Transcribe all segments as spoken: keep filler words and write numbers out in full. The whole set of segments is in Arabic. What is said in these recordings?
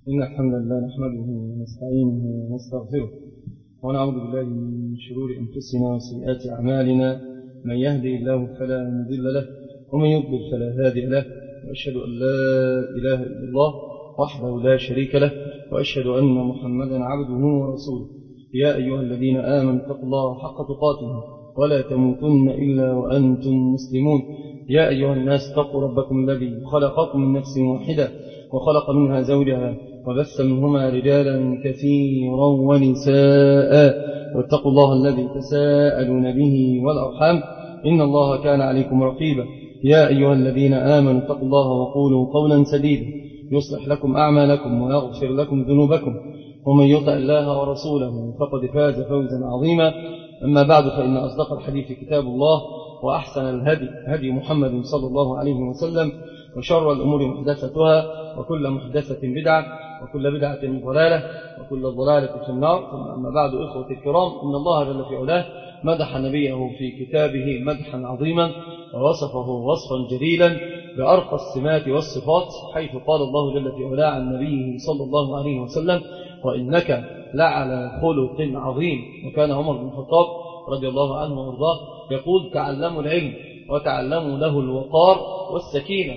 إن الحمد لله نحمده ونستعينه ونستغفره ونعوذ بالله من شرور أنفسنا وسيئات أعمالنا. من يهدي الله فلا مضل له ومن يضلل فلا هادي له، وأشهد أن لا إله إلا الله وحده لا شريك له، وأشهد أن محمدا عبده ورسوله. يا أيها الذين آمنوا اتقوا الله حق تقاته ولا تموتن إلا وأنتم مسلمون. يا أيها الناس اتقوا ربكم الذي خلقكم من نفس واحدة وخلق منها زوجها وبث منهما رجالا كثيرا ونساء، واتقوا الله الذي تساءلون به والأرحام إن الله كان عليكم رقيبا. يا أيها الذين آمنوا اتقوا الله وقولوا قولا سديدا يصلح لكم أعمالكم ويغفر لكم ذنوبكم، ومن يطع الله ورسوله فقد فاز فوزا عظيما. أما بعد، فإن أصدق الحديث كتاب الله، وأحسن الهدي هدي محمد صلى الله عليه وسلم، وشر الأمور محدثتها، وكل محدثة بدعة، وكل بدعة ضلالة، وكل ضلالة في النار. ثم أما بعد، إخوة الكرام، إن الله جل في علاه مدح نبيه في كتابه مدحا عظيما، ووصفه وصفا جليلا بأرقى السمات والصفات، حيث قال الله جل في علاه عن نبيه صلى الله عليه وسلم: وإنك لعلى خلق عظيم. وكان عمر بن الخطاب رضي الله عنه وارضاه يقول: تعلموا العلم وتعلموا له الوقار والسكينة.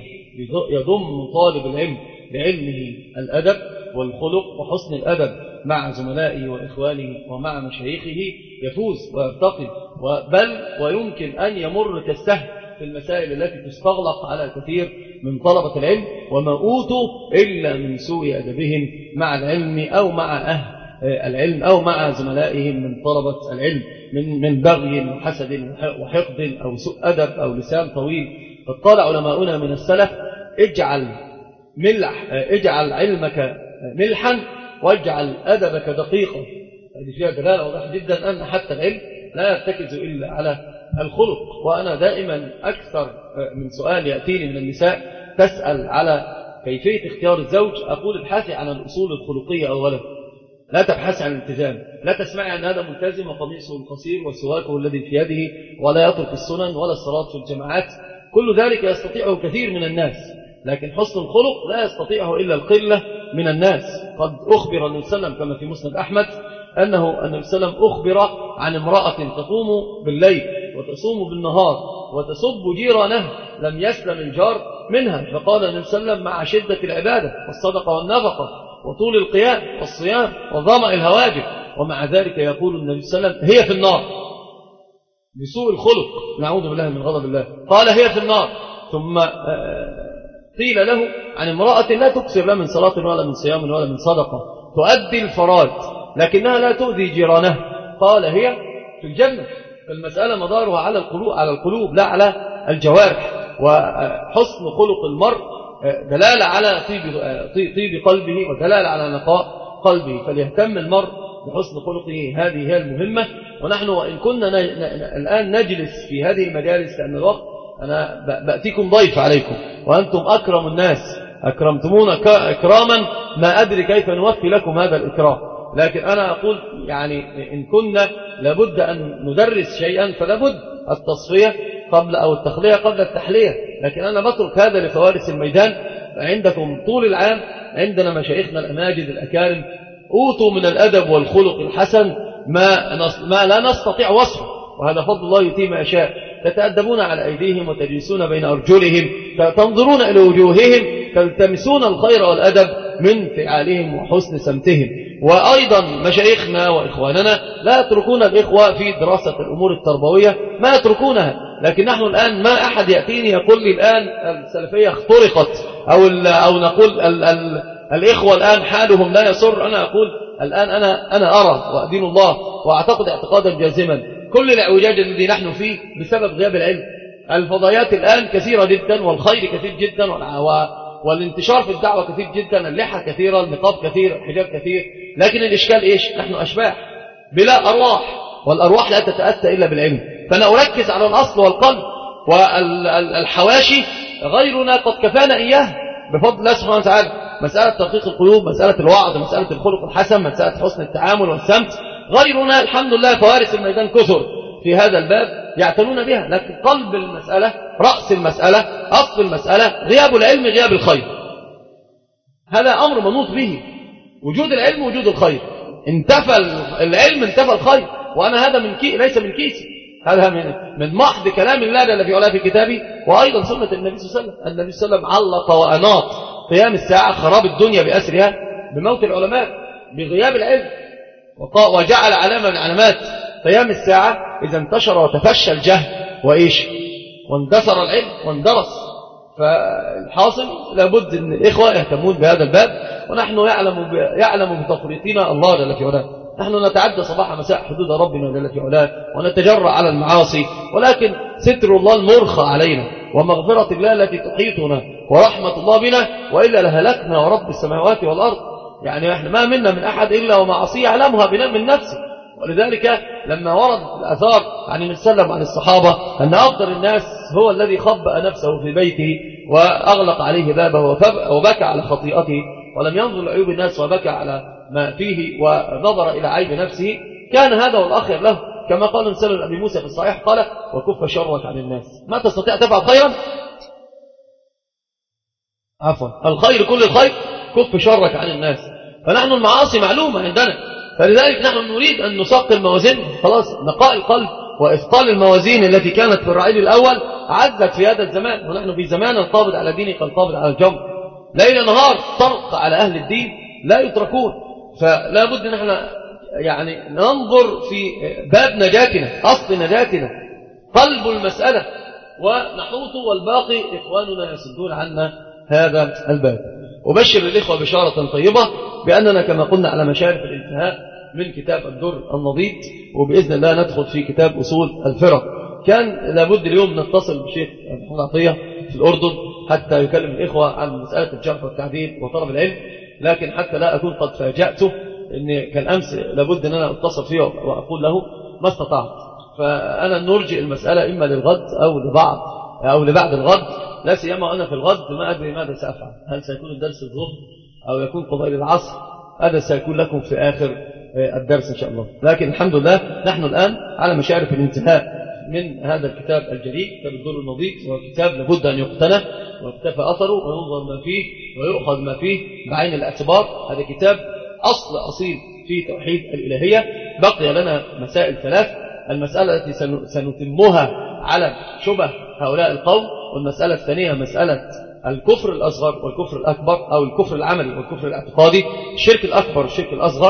يضم طالب العلم لعلمه الأدب والخلق وحسن الأدب مع زملائه وإخوانه ومع مشايخه، يفوز ويرتقي، بل ويمكن أن يمر كالسهل في المسائل التي تستغلق على كثير من طلبة العلم، وما أوتوا إلا من سوء أدبهم مع العلم أو مع أهل العلم أو مع زملائهم من طلبة العلم، من من بغي وحسد وحقد أو سوء أدب أو لسان طويل. فقال علماؤنا من السلف: اجعل ملح اجعل علمك ملحا واجعل أدبك دقيقا. هذه فيها دلالة واضحة جدا أن حتى العلم لا يرتكز إلا على الخلق. وأنا دائما أكثر من سؤال يأتيني من النساء تسأل على كيفية اختيار الزوج، أقول: ابحثي عن الأصول الخلقية أولا، لا تبحثي عن الالتزام. لا تسمعي أن هذا ملتزم وقميصه القصير وسواكه الذي في يده ولا يترك السنن ولا الصلاة في الجماعات. كل ذلك يستطيعه كثير من الناس، لكن حسن الخلق لا يستطيعه إلا القلة من الناس. قد أخبر النبي صلى الله عليه وسلم كما في مسند أحمد أنه النبي صلى الله عليه وسلم أخبر عن امرأة تقوم بالليل وتصوم بالنهار وتسب جيرانه لم يسلم الجار منها، فقال النبي صلى الله عليه وسلم: مع شدة العبادة والصدقة والنفقة وطول القيام والصيام وظمأ الهواجر، ومع ذلك يقول النبي صلى الله عليه وسلم: هي في النار، بسوء الخلق، نعوذ بالله من غضب الله. قال: هي في النار. ثم قيل له عن امرأة لا تكثر لا من صلاة ولا من صيام ولا من صدقة، تؤدي الفرائض لكنها لا تؤذي جيرانها، قال: هي في الجنة. فالمسألة مدارها على القلوب على القلوب لا على الجوارح. وحسن خلق المرء دلالة على طيب طيب قلبه ودلالة على نقاء قلبه، فليهتم المرء بحسن خلقه. هذه هي المهمة. ونحن وإن كنا الآن نجلس في هذه المجالس لأن الوقت، أنا بأتيكم ضيف عليكم وأنتم أكرم الناس، أكرمتمونا إكراما ما أدري كيف نوفي لكم هذا الإكرام. لكن أنا أقول يعني إن كنا لابد أن ندرس شيئا فلابد التصفية قبل أو التخلية قبل التحلية. لكن أنا بترك هذا لفوارس الميدان. عندكم طول العام عندنا مشايخنا الأماجد الأكارم أوتوا من الأدب والخلق الحسن ما, ما لا نستطيع وصفه، وهذا فضل الله يؤتيه ما يشاء. تتأدبون على أيديهم وتجلسون بين أرجلهم، تنظرون إلى وجوههم، تلتمسون الخير والأدب من فعالهم وحسن سمتهم. وأيضا مشايخنا وإخواننا لا يتركون الإخوة في دراسة الأمور التربوية، ما يتركونها. لكن نحن الآن ما أحد يأتيني يقول لي الآن السلفية اخترقت أو, أو نقول ال ال الإخوة الآن حالهم لا يسر. أنا أقول الآن أنا, أنا أرى وأدين الله وأعتقد اعتقادا جازما كل الأعوجاج الذي نحن فيه بسبب غياب العلم. الفضائيات الآن كثيرة جدا، والخير كثير جدا، والانتشار في الدعوة كثير جدا، اللحى كثيرة، النقاب كثير، الحجاب كثير. لكن الإشكال إيش؟ نحن أشباح بلا أرواح، والأرواح لا تتأتى إلا بالعلم. فأنا أركز على الأصل والقلب، والحواشي غيرنا قد كفانا إياه بفضل الله سبحانه وتعالى. مسألة ترقيق القلوب، مسألة الوعظ، مسألة الخلق الحسن، مسألة حسن التعامل والسمت، غيرنا الحمد لله فوارس الميدان كثر في هذا الباب يعتنون بها. لكن قلب المسألة، رأس المسألة، أصل المسألة غياب العلم، غياب الخير. هذا أمر منوط به. وجود العلم وجود الخير، انتفى العلم انتفى الخير، وأنا هذا من كي ليس من كيسي، هذا من من محض كلام الله جل في علاه في كتابه، وأيضا سنة النبي صلى الله عليه وسلم. النبي صلى الله عليه وسلم علق وأناط قيام الساعة، خراب الدنيا بأسرها بموت العلماء، بغياب العلم، وجعل علامة من علامات قيام الساعة إذا انتشر وتفشى الجهل وإيش واندثر العلم واندرس. فالحاصل لابد أن الإخوة يهتمون بهذا الباب، ونحن يعلم يعلم بتفريطنا الله جل في علاه. نحن نتعدى صباح مساء حدود ربنا جل في علاه ونتجرأ على المعاصي، ولكن ستر الله المرخى علينا ومغفرة الله التي تحيطنا ورحمة الله بنا، وإلا لهلكنا ورب السماوات والأرض. يعني احنا ما منا من أحد إلا ومعصيه يعلمها بنا من نفسه. ولذلك لما ورد الآثار عن النبي صلى الله عليه وسلم عن الصحابة أن أفضل الناس هو الذي خبأ نفسه في بيته وأغلق عليه بابه وبكى على خطيئته، ولم ينظر لعيوب الناس وبكى على ما فيه ونظر إلى عيب نفسه، كان هذا والأخير له. كما قال سلم أبي موسى في الصحيح قال: وكف شرك عن الناس. ما تستطيع تفعل خيرا، عفوا الخير كل الخير، كف شرك عن الناس. فنحن المعاصي معلومة عندنا، فلذلك نحن نريد أن نثقل موازين، خلاص نقاء القلب وإثقال الموازين التي كانت في الرعيل الأول عزت في هذا الزمان، ونحن في زمان القابض على دينه كالقابض على الجمر، ليل نهار طرق على أهل الدين لا يتركون. فلا بد نحن يعني ننظر في باب نجاتنا، أصل نجاتنا، قلب المسألة، ونحوط والباقي إخواننا يسدون عنا هذا الباب. وبشر الإخوة بشارة طيبة بأننا كما قلنا على مشارف الانتهاء من كتاب الدر النضيد، وبإذن الله ندخل في كتاب أصول الفرق. كان لابد اليوم نتصل بشيخ محمد عطية في الأردن حتى يكلم الإخوة عن مسألة الجرح والتعديل وطلب العلم، لكن حتى لا أكون قد فاجأته إن كان أمس لابد أن أنا أتصل فيه وأقول له ما استطعت. فأنا نرجئ المسألة إما للغد أو لبعض أو لبعد الغد، لا سيما أنا في الغد ما أدري ماذا سأفعل، هل سيكون الدرس الظهر أو يكون قبيل العصر، هذا سيكون لكم في آخر الدرس إن شاء الله. لكن الحمد لله نحن الآن على مشارف الانتهاء من هذا الكتاب الجليل، كتاب الدر النضيد، وكتاب لابد أن يقتنى ويكتفى أثره وينظر ما فيه ويؤخذ ما فيه بعين الاعتبار. هذا كتاب أصل أصيل في توحيد الإلهية. بقي لنا مسائل ثلاث: المسألة التي سنتمها على شبه هؤلاء القوم، والمسألة الثانية مسألة الكفر الأصغر والكفر الأكبر، أو الكفر العملي والكفر الاعتقادي، الشرك الأكبر والشرك الأصغر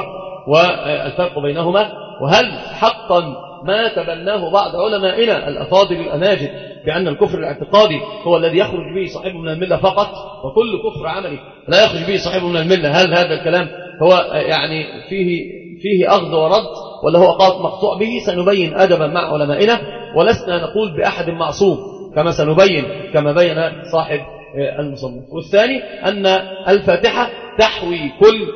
والفرق بينهما، وهل حقا ما تبناه بعض علمائنا الأفاضل الأناجد بأن الكفر الاعتقادي هو الذي يخرج به صاحبه من الملة فقط، وكل كفر عملي لا يخرج به صاحبه من الملة؟ هل هذا الكلام هو يعني فيه فيه أخذ ورد ولا هو مقطوع به؟ سنبين أدبا مع علمائنا، ولسنا نقول بأحد معصوم كما سنبين كما بين صاحب المصنف. والثاني أن الفاتحة تحوي كل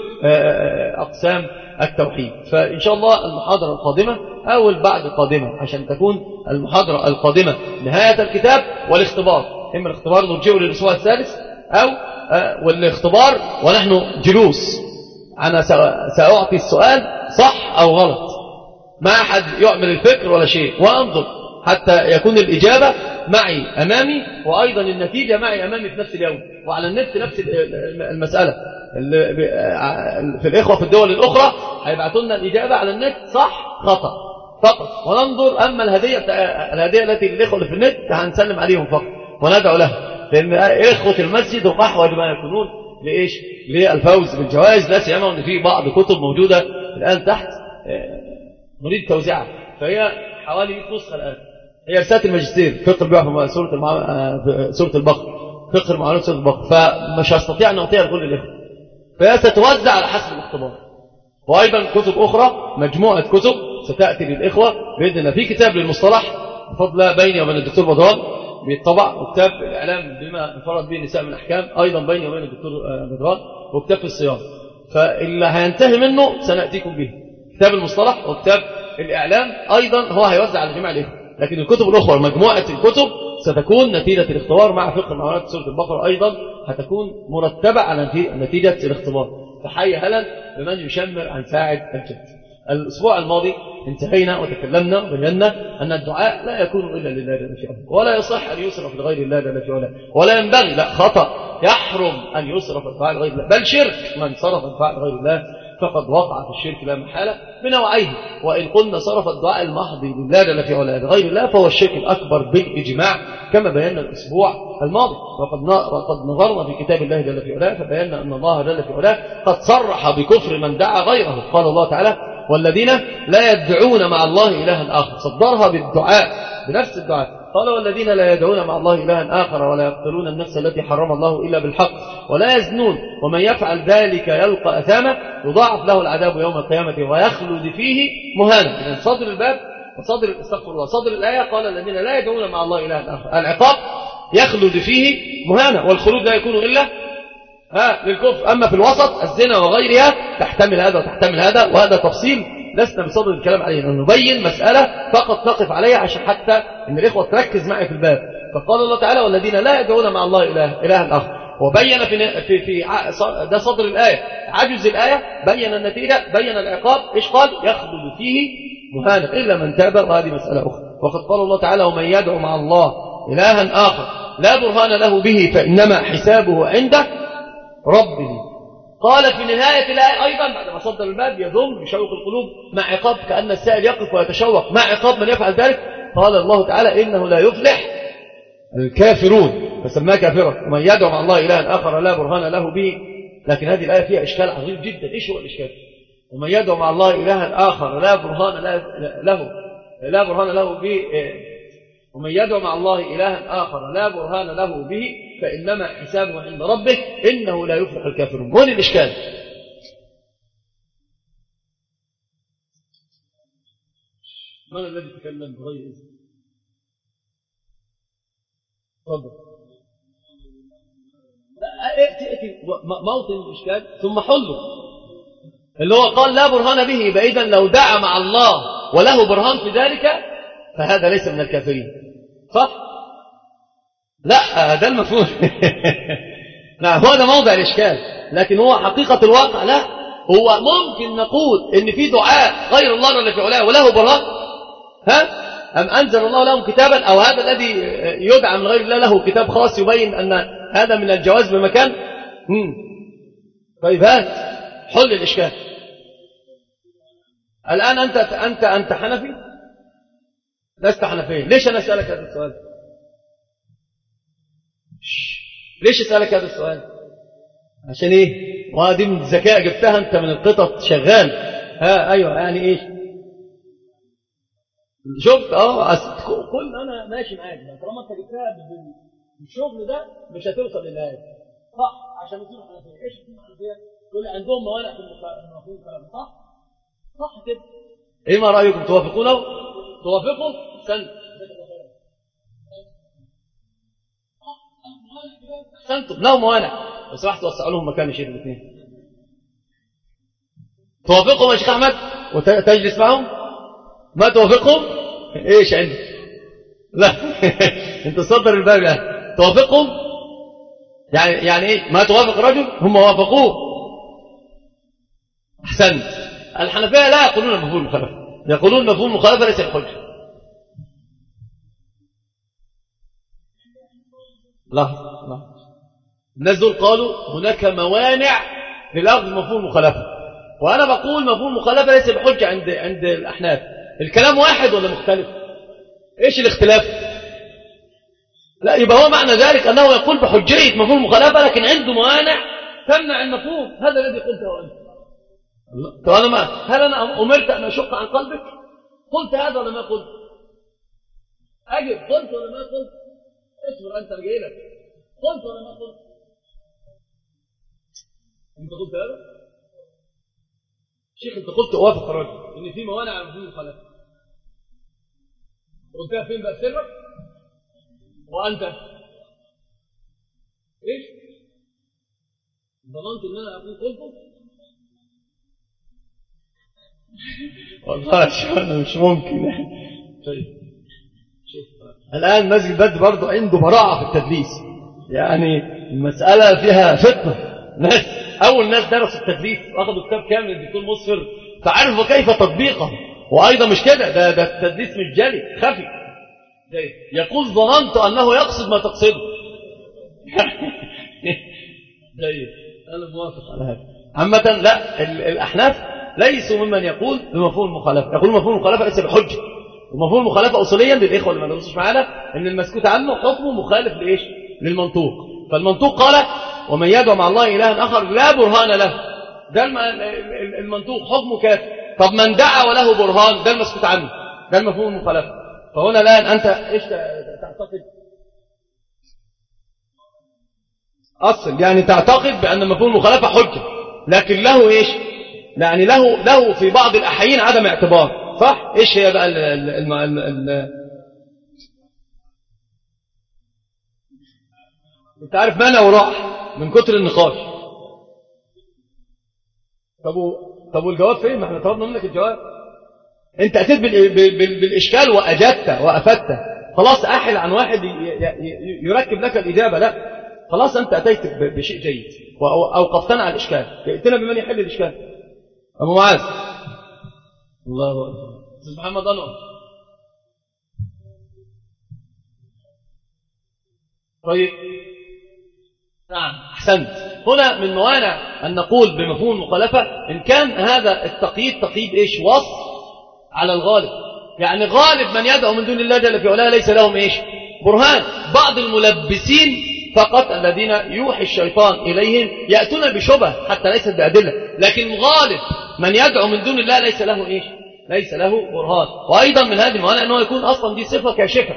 أقسام التوحيد. فإن شاء الله المحاضرة القادمة أو البعد القادمة، عشان تكون المحاضرة القادمة نهاية الكتاب والاختبار، إما الاختبار نرجعه للأسبوع الثالث أو والاختبار ونحن جلوس. أنا سأعطي السؤال صح أو غلط، ما أحد يعمل الفكر ولا شيء، وأنظر حتى يكون الإجابة معي أمامي، وأيضا النتيجة معي أمامي في نفس اليوم، وعلى النت نفس المسألة. في الإخوة في الدول الأخرى هيبعثوا لنا الإجابة على النت صح خطأ فقط، وننظر. أما الهدية الهدية التي للإخوة اللي في النت هنسلم عليهم فقط وندعو لها، لأن إخوة المسجد هم أحوج ما يكونون لإيش؟ للفوز بالجوائز، لا سيما أن في بعض كتب موجودة الآن تحت نريد توزيعها، فهي حوالي مئة نسخة الآن. هي رسالة الماجستير فقه البيع في سورة المع... في سورة البقرة، فقه المعلومات سورة البقرة، فمش هستطيع أن أعطيها لكل الإخوة، فهي ستوزع على حسب الاختبار. وأيضا كتب أخرى، مجموعة كتب ستأتي للإخوة بإذن الله. في كتاب للمصطلح بفضل بيني وبين الدكتور بدران بيطبع، وكتاب الإعلام بما انفرد به النساء من أحكام أيضا بيني وبين الدكتور بدران، وكتاب في الصيام. فاللي هينتهي منه سنأتيكم به، كتاب المصطلح وكتاب الإعلام أيضا هو هيوزع على جميع الإخوة. لكن الكتب الأخرى مجموعة الكتب ستكون نتيجة الاختبار مع فقه المعلومات سورة البقرة، أيضا هتكون مرتبة على نتيجة الاختبار. فحي هلا بمن يشمر عن ساعد الجد. الأسبوع الماضي انتهينا وتكلمنا وبينا أن الدعاء لا يكون إلا لله جل في علاه، ولا يصح أن يسرف لغير الله جل في علاه، ولا ينبغي، لا خطأ يحرم أن يصرف الدعاء لغير الله، بل شرك من صرف الدعاء لغير الله فقد وقع في الشرك لا محالة بنوعيه. وإن قلنا صرف الدعاء المحض لله جل في علاه لغير الله فهو الشرك الأكبر بالإجماع كما بينا الأسبوع الماضي. وقد نظرنا في كتاب الله جل في علاه فبينا أن الله جل في علاه قد صرح بكفر من دعا غيره. قال الله تعالى والذين لا يدعون مع الله إلها آخر، صدرها بالدعاء بنفس الدعاء. قال والذين لا يدعون مع الله إلها آخر ولا يقتلون النفس التي حرم الله إلا بالحق ولا يزنون ومن يفعل ذلك يلقى أثاما يضاعف له العذاب يوم القيامة ويخلد فيه مهانا. إذن صدر الباب وصدر استغفر الله صدر الآية قال الذين لا يدعون مع الله إلها آخر، العقاب يخلد فيه مهانا، والخلود لا يكون إلا ها للكفر. أما في الوسط الزنا وغيرها تحتمل هذا وتحتمل هذا، وهذا تفصيل لسنا بصدد الكلام عليه، أن نبين مسألة فقط نقف عليها عشان حتى أن الإخوة تركز معي في الباب. فقال الله تعالى والذين لا يدعون مع الله إله إله آخر، وبين في في في ده صدر الآية عجز الآية، بين النتيجة بين العقاب. إيش قال؟ يخلد فيه مهانا إلا من تاب، وهذه مسألة أخرى. وقد قال الله تعالى ومن يدعو مع الله إلها آخر لا برهان له به فإنما حسابه عند ربه. قال في نهاية الآية أيضا بعد ما صدر الباب يذم يشوق القلوب مع عقاب كأن السائل يقف ويتشوق مع عقاب من يفعل ذلك. قال الله تعالى إنه لا يفلح الكافرون فسماه كافرا. ومن يدعو مع الله إلها آخر لا برهان له به. لكن هذه الآية فيها إشكال عظيم جدا. إيش هو الإشكال؟ ومن يدعو مع الله إلها آخر لا برهان له لا برهان له به ومن يدعو مع الله إلها آخر لا برهان له به فإنما حسابه عند ربه إنه لا يفلح الكافرون. وين الإشكال؟ من الذي تكلم بغير إذن؟ تفضل. ائتي ائتي موطن الإشكال ثم حله، اللي هو قال لا برهان به. فإذا لو دعا مع الله وله برهان في ذلك فهذا ليس من الكافرين، صح؟ لا ده المفهوم. نعم هو ده موضع الإشكال، لكن هو حقيقة الواقع لا. هو ممكن نقول إن في دعاء غير الله اللي في علاه وله برهان، ها؟ أم أنزل الله لهم كتابا، أو هذا الذي يدعى من غير الله له كتاب خاص يبين أن هذا من الجواز بمكان. مم. طيب هات حل الإشكال. الآن أنت أنت أنت حنفي؟ لست حنفيا. ليش أنا أسألك هذا السؤال؟ ليش أسألك هذا السؤال؟ عشان إيه؟ وهذه من الذكاء جبتها أنت من القطط شغال. ها أيوة يعني إيش؟ شفت اه كل انا ماشي معاك، طالما انت جبتها بالشغل ده مش هتوصل للآية صح. عشان يصيروا حنفيه. ايش يصيروا حنفيه؟ يقول عندهم موانع في المفهوم الكلام صح صح كده. ايه ما رايكم؟ توافقونه؟ توافقوا؟ احسنتم احسنتم لهم موانع، بس راح توسعوا لهم مكان يشيل الاثنين. توافقهم يا شيخ احمد وتجلس معهم؟ ما توافقهم؟ ايش عندك؟ لا انت صدر الباب. لا توافقهم يعني يعني ايه؟ ما توافق رجل هم وافقوه. احسنت. الحنفيه لا يقولون مفهوم المخالفه، يقولون مفهوم المخالفه ليس الحجه. لا لا الناس دول قالوا هناك موانع للأخذ مفهوم المخالفه، وانا بقول مفهوم المخالفه ليس بحجه عند عند الاحناف. الكلام واحد ولا مختلف؟ ايش الاختلاف؟ لا يبقى هو معنى ذلك انه يقول بحجيه مفهوم المخالفه لكن عنده موانع تمنع المفهوم. هذا الذي قلته انت. طب انا ما هل انا امرت ان اشق عن قلبك؟ قلت هذا ولا ما قلت؟ اجب قلت ولا ما قلت؟ اصبر انت جاي لك. قلت ولا ما قلت؟ انت قلت هذا؟ شيخ انت قلت اوافق الرجل ان في موانع على مفهوم المخالفه. قلتها فين بقى سرك؟ وانت ايش؟ ضمنت ان انا اقول قلته؟ والله انا مش ممكن. طيب الان مسجد بدر برضه عنده براعه في التدليس، يعني المساله فيها فتنه. ناس اول ناس درسوا التدليس واخذوا كتاب كامل للدكتور مصفر فعرفوا كيف تطبيقه. وايضا مش كده، ده ده التدليس مش جلي خفي. يقول ظننت انه يقصد ما تقصده. جيد، أنا موافق على هذا. عامة لا، الأحناف ليسوا ممن يقول بمفهوم المخالفة، يقول مفهوم المخالفة ليس بحجة. ومفهوم المخالفة أصوليا للإخوة اللي ما درسوش معانا إن المسكوت عنه حكمه مخالف لإيش؟ للمنطوق. فالمنطوق قال ومن يدعو مع الله إلها آخر لا برهان له، ده المنطوق حكمه كافر. طب من دعا وله برهان ده المسكوت عنه، ده المفهوم المخالفة. فهنا الآن أنت إيش تعتقد؟ أصل يعني تعتقد بأن مفهوم المخالفة حجة، لكن له إيش؟ يعني له له في بعض الأحيان عدم اعتبار، صح؟ إيش هي بقى ال ال ال ال أنت عارف مانا وراح من كتر النقاش. طب طب والجواب فين؟ ما احنا طلبنا منك الجواب. أنت أتيت بالإشكال وأجدت وأفدت، خلاص أحل عن واحد يركب لك الإجابة. لا، خلاص أنت أتيت بشيء جيد وأوقفتنا على الإشكال، ائتنا بمن يحل الإشكال. أبو معاذ الله أكبر. أستاذ محمد أنور. طيب نعم أحسنت. هنا من موانع أن نقول بمفهوم المخالفة إن كان هذا التقييد تقييد إيش؟ وصف على الغالب، يعني غالب من يدعو من دون الله جل في علاه ليس لهم إيش؟ برهان. بعض الملبسين فقط الذين يوحي الشيطان إليهم يأتون بشبه حتى ليست بأدلة، لكن غالب من يدعو من دون الله ليس له إيش؟ ليس له برهان. وأيضا من هذه الموانع أنه يكون أصلا دي صفة كاشفة،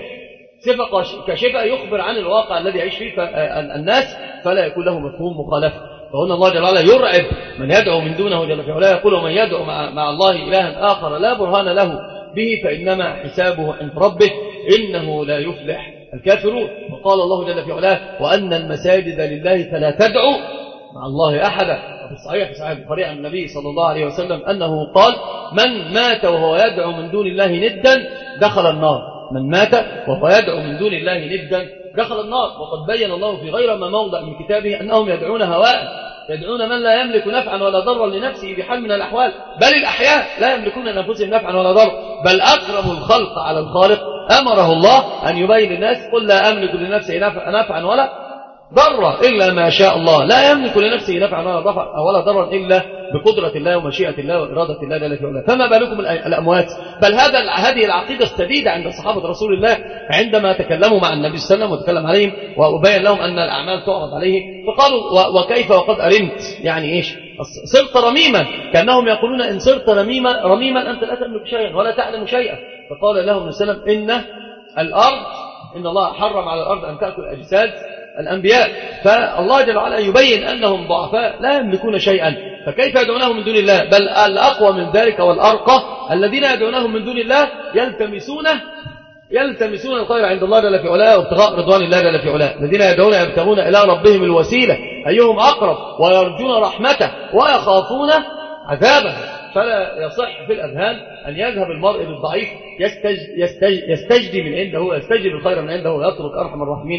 صفة كاشفة يخبر عن الواقع الذي يعيش فيه الناس، فلا يكون له مفهوم مخالفة. فهنا الله جل وعلا يرعب من يدعو من دونه جل وعلا، يقول ومن يدعو مع, مع الله إلها آخر لا برهان له به فإنما حسابه عند ربه إنه لا يفلح الكافرون. وقال الله جل وعلا وأن المساجد لله فلا تدعوا مع الله أحدا. وفي الصحيح في صحيح البخاري عن النبي صلى الله عليه وسلم أنه قال من مات وهو يدعو من دون الله ندا دخل النار، من مات وهو يدعو من دون الله ندا دخل النار. وقد بين الله في غير ما موضع من كتابه أنهم يدعون هواء، يدعون من لا يملك نفعا ولا ضرا لنفسه بحال من الأحوال، بل الأحياء لا يملكون لأنفسهم نفعا ولا ضرا، بل أكرم الخلق على الخالق أمره الله أن يبين للناس قل لا أملك لنفسي نفعا ولا ضرا إلا ما شاء الله، لا يملك لنفسه نفعا ولا ضرا إلا بقدرة الله ومشيئة الله وإرادة الله جل في علاه. فما بالكم الأموات؟ بل هذا هذه العقيدة السديدة عند صحابة رسول الله عندما تكلموا مع النبي صلى الله عليه وسلم وتكلم عليهم وأبين لهم أن الأعمال تعرض عليه، فقالوا وكيف وقد أرمت؟ يعني إيش؟ صرت رميما، كأنهم يقولون إن صرت رميما رميما أنت لا تملك شيئا ولا تعلم شيئا. فقال لهم النبي صلى الله عليه وسلم إن الأرض إن الله حرم على الأرض أن تأكل أجساد الأنبياء، فالله جل وعلا يبين أنهم ضعفاء لا يملكون شيئا، فكيف يدعونهم من دون الله؟ بل الأقوى من ذلك والأرقى الذين يدعونهم من دون الله يلتمسون يلتمسون الخير عند الله جل في علاه وابتغاء رضوان الله جل في علاه، الذين يدعون يبتغون إلى ربهم الوسيلة أيهم أقرب ويرجون رحمته ويخافون عذابه. فلا يصح في الأذهان أن يذهب المرء بالضعيف يستج يستج يستجدي من عنده، يستجد الخير من عنده ويترك أرحم الراحمين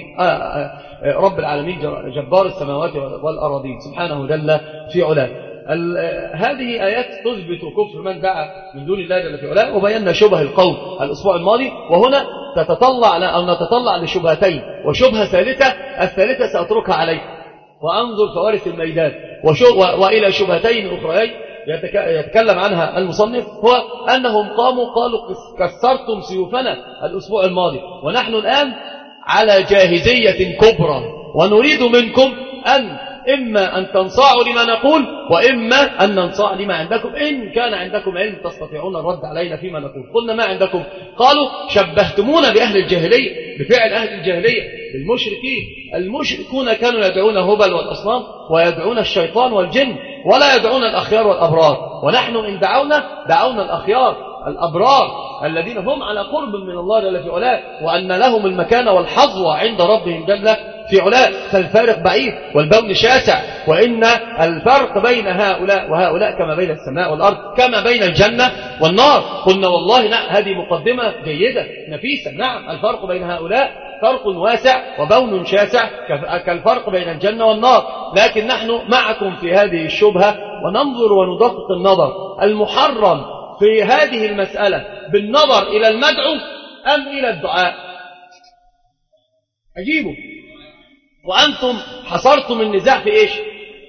رب العالمين جبار السماوات والأراضين سبحانه جل في علاه. هذه آيات تثبت كفر من دعا من دون الله جل في علاه، وبينا شبه القول الأسبوع الماضي. وهنا تتطلع أو نتطلع لشبهتين وشبهة ثالثة، الثالثة سأتركها عليك وأنظر فوارث الميدان، وإلى شبهتين أخريين يتكلم عنها المصنف، هو أنهم قاموا قالوا كسرتم سيوفنا الأسبوع الماضي، ونحن الآن على جاهزية كبرى ونريد منكم أن إما أن تنصاعوا لما نقول وإما أن ننصاع لما عندكم، إن كان عندكم علم تستطيعون الرد علينا فيما نقول. قلنا ما عندكم؟ قالوا شبهتمونا بأهل الجاهلية، بفعل أهل الجاهلية المشركين. المشركون كانوا يدعون هبل والأصنام ويدعون الشيطان والجن ولا يدعون الأخيار والأبرار، ونحن إن دعونا دعونا الأخيار الأبرار الذين هم على قرب من الله جل في علاه، وأن لهم المكانة والحظوة عند ربهم جل في علاه. فالفارق بعيد والبون شاسع، وإن الفرق بين هؤلاء وهؤلاء كما بين السماء والأرض، كما بين الجنة والنار. قلنا والله نعم هذه مقدمة جيدة نفيسة. نعم الفرق بين هؤلاء فرق واسع وبون شاسع كالفرق بين الجنة والنار، لكن نحن معكم في هذه الشبهة وننظر وندقق النظر. المحرم في هذه المسألة بالنظر إلى المدعو أم إلى الدعاء؟ أجيبوا. وأنتم حصرتم النزاع في إيش؟